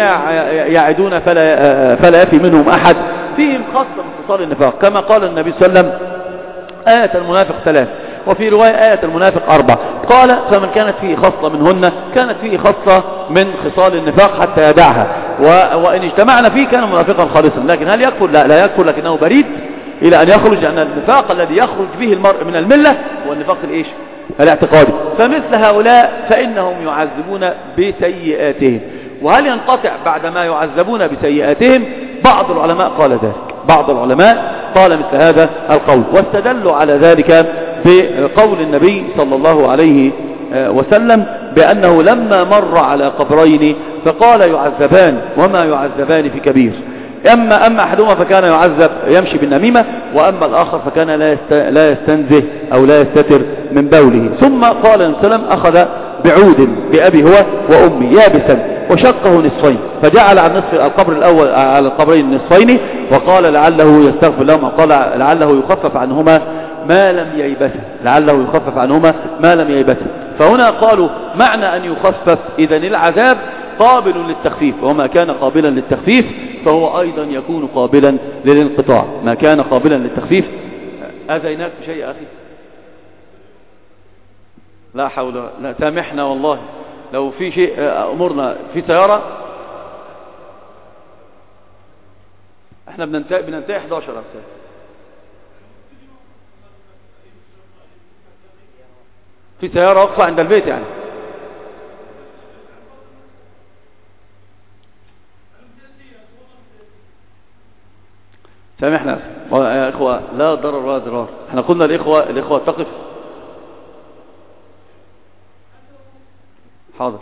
يعدون فلا, فلا يفي منهم أحد فيهم خاصة من خصال النفاق كما قال النبي صلى الله عليه وسلم آية المنافق ثلاث وفي رواية آية المنافق أربع. قال فمن كانت فيه خصلة منهن كانت فيه خصلة من خصال النفاق حتى يدعها وإن اجتمعنا فيه كان منافقا خالصا. لكن هل يكفر؟ لا لا يكفر لكنه بريد إلى أن يخرج، لأن النفاق الذي يخرج به المرء من الملة هو النفاق الإيش؟ الاعتقادي. فمثل هؤلاء فإنهم يعذبون بسيئاتهم. وهل ينقطع بعدما يعذبون بسيئاتهم؟ بعض العلماء قال ذلك، بعض العلماء قال مثل هذا القول واستدلوا على ذلك بقول النبي صلى الله عليه وسلم بأنه لما مر على قبرين فقال يعذبان وما يعذبان في كبير. أما, أما أحدهما فكان يعذب يمشي بالنميمة وأما الآخر فكان لا يستنزه أو لا يستتر من بوله. ثم قال النبي صلى الله عليه وسلم أخذ بعود بأبي هو وأمي يابسا وشقه نصفين فجعل على نصف القبر الأول على القبرين نصفين وقال لعله يستغفر لهم وقال لعله يخفف عنهما ما لم ييبسه، لعله يخفف عنهما ما لم ييبسه. فهنا قالوا معنى أن يخفف إذن العذاب قابل للتخفيف وما كان قابلا للتخفيف فهو أيضا يكون قابلا للانقطاع. ما كان قابلا للتخفيف. أذيناك بشيء يا أخي؟ لا حول لا سامحنا والله لو في شيء أمرنا في سيارة احنا بننتهي بننتهي إحدى عشر أمثال. في سيارة واقفة عند البيت يعني سامحنا يا إخوة لا ضرر ولا ضرار. احنا قلنا الإخوة الإخوة تقف. حاضر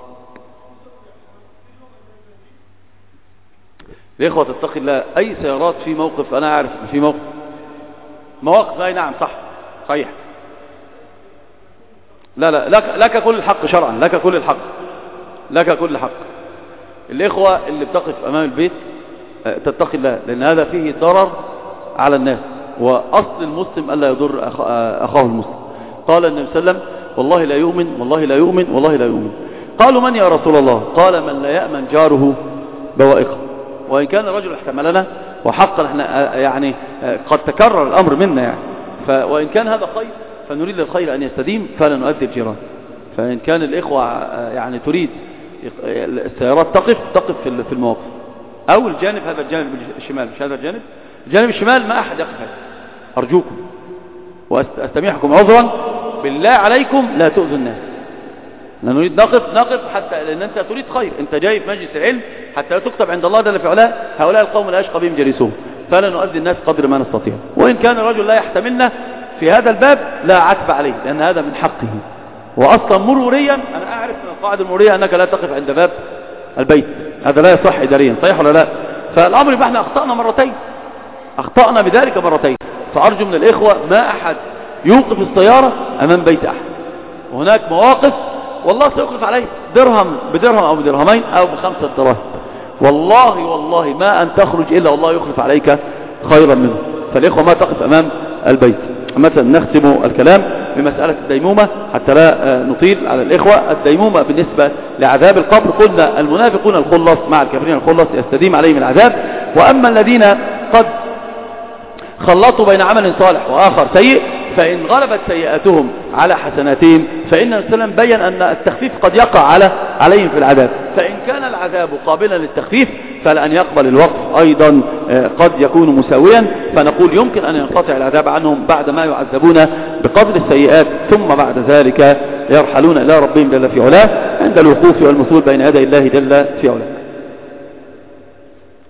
الإخوة تتقي الله. أي سيارات في موقف أنا عارف في موقف مواقف أي نعم صح صحيح لا لا لك, لك كل الحق شرعا، لك كل الحق، لك كل الحق. الإخوة اللي بتقف أمام البيت تتقي الله، لأن هذا فيه ضرر على الناس، وأصل المسلم ألا يضر أخاه المسلم. قال النبي صلى الله عليه وسلم والله لا يؤمن والله لا يؤمن والله لا يؤمن. قالوا من يا رسول الله؟ قال من لا يأمن جاره بوائقه. وإن كان الرجل احتملنا وحقا احنا يعني قد تكرر الأمر منا يعني، وإن كان هذا خير فنريد الخير أن يستديم فلا نؤذي الجيران. فإن كان الإخوة يعني تريد السيارات تقف تقف في المواقف، أو الجانب هذا الجانب الشمال مش هذا الجانب، الجانب الشمال ما أحد يقف هذا. أرجوكم وأستميحكم عذرا بالله عليكم لا تؤذوا الناس. لا نريد نقف نقف حتى لأن أنت تريد خير، أنت جاي في مجلس العلم حتى لا تكتب عند الله جل في علاه هؤلاء القوم لا يشقى بهم جليسهم، فلا نؤذي الناس قدر ما نستطيع. وإن كان الرجل لا يحتملنا في هذا الباب لا عتب عليه، لأن هذا من حقه. وأصلا مروريا أنا أعرف من القاعدة المرورية أنك لا تقف عند باب البيت، هذا لا يصح إداريا، صحيح ولا لا؟ فالأمر يبقى احنا أخطأنا مرتين، أخطأنا بذلك مرتين. فأرجو من الإخوة ما أحد يوقف السيارة أمام بيت أحد. وهناك مواقف والله سيوقف عليه درهم بدرهم أو بدرهمين أو بخمسة دراهم، والله والله ما أن تخرج إلا والله يخلف عليك خيرا منه. فالإخوة ما تقف أمام البيت. مثلا نختم الكلام بمسألة الديمومة حتى لا نطيل على الإخوة. الديمومة بالنسبة لعذاب القبر قلنا المنافقون الخلص مع الكافرين الخلص يستديم عليهم العذاب. وأما الذين قد خلطوا بين عمل صالح وآخر سيء فإن غلبت سيئاتهم على حسناتهم فإن السلام بيّن أن التخفيف قد يقع على عليهم في العذاب. فإن كان العذاب قابلا للتخفيف فلأن يقبل الوقف أيضا قد يكون مساويا، فنقول يمكن أن ينقطع العذاب عنهم بعد ما يعذبون بقدر السيئات، ثم بعد ذلك يرحلون إلى ربهم جل في علاه عند الوقوف والمثول بين يدي الله جل في علاه.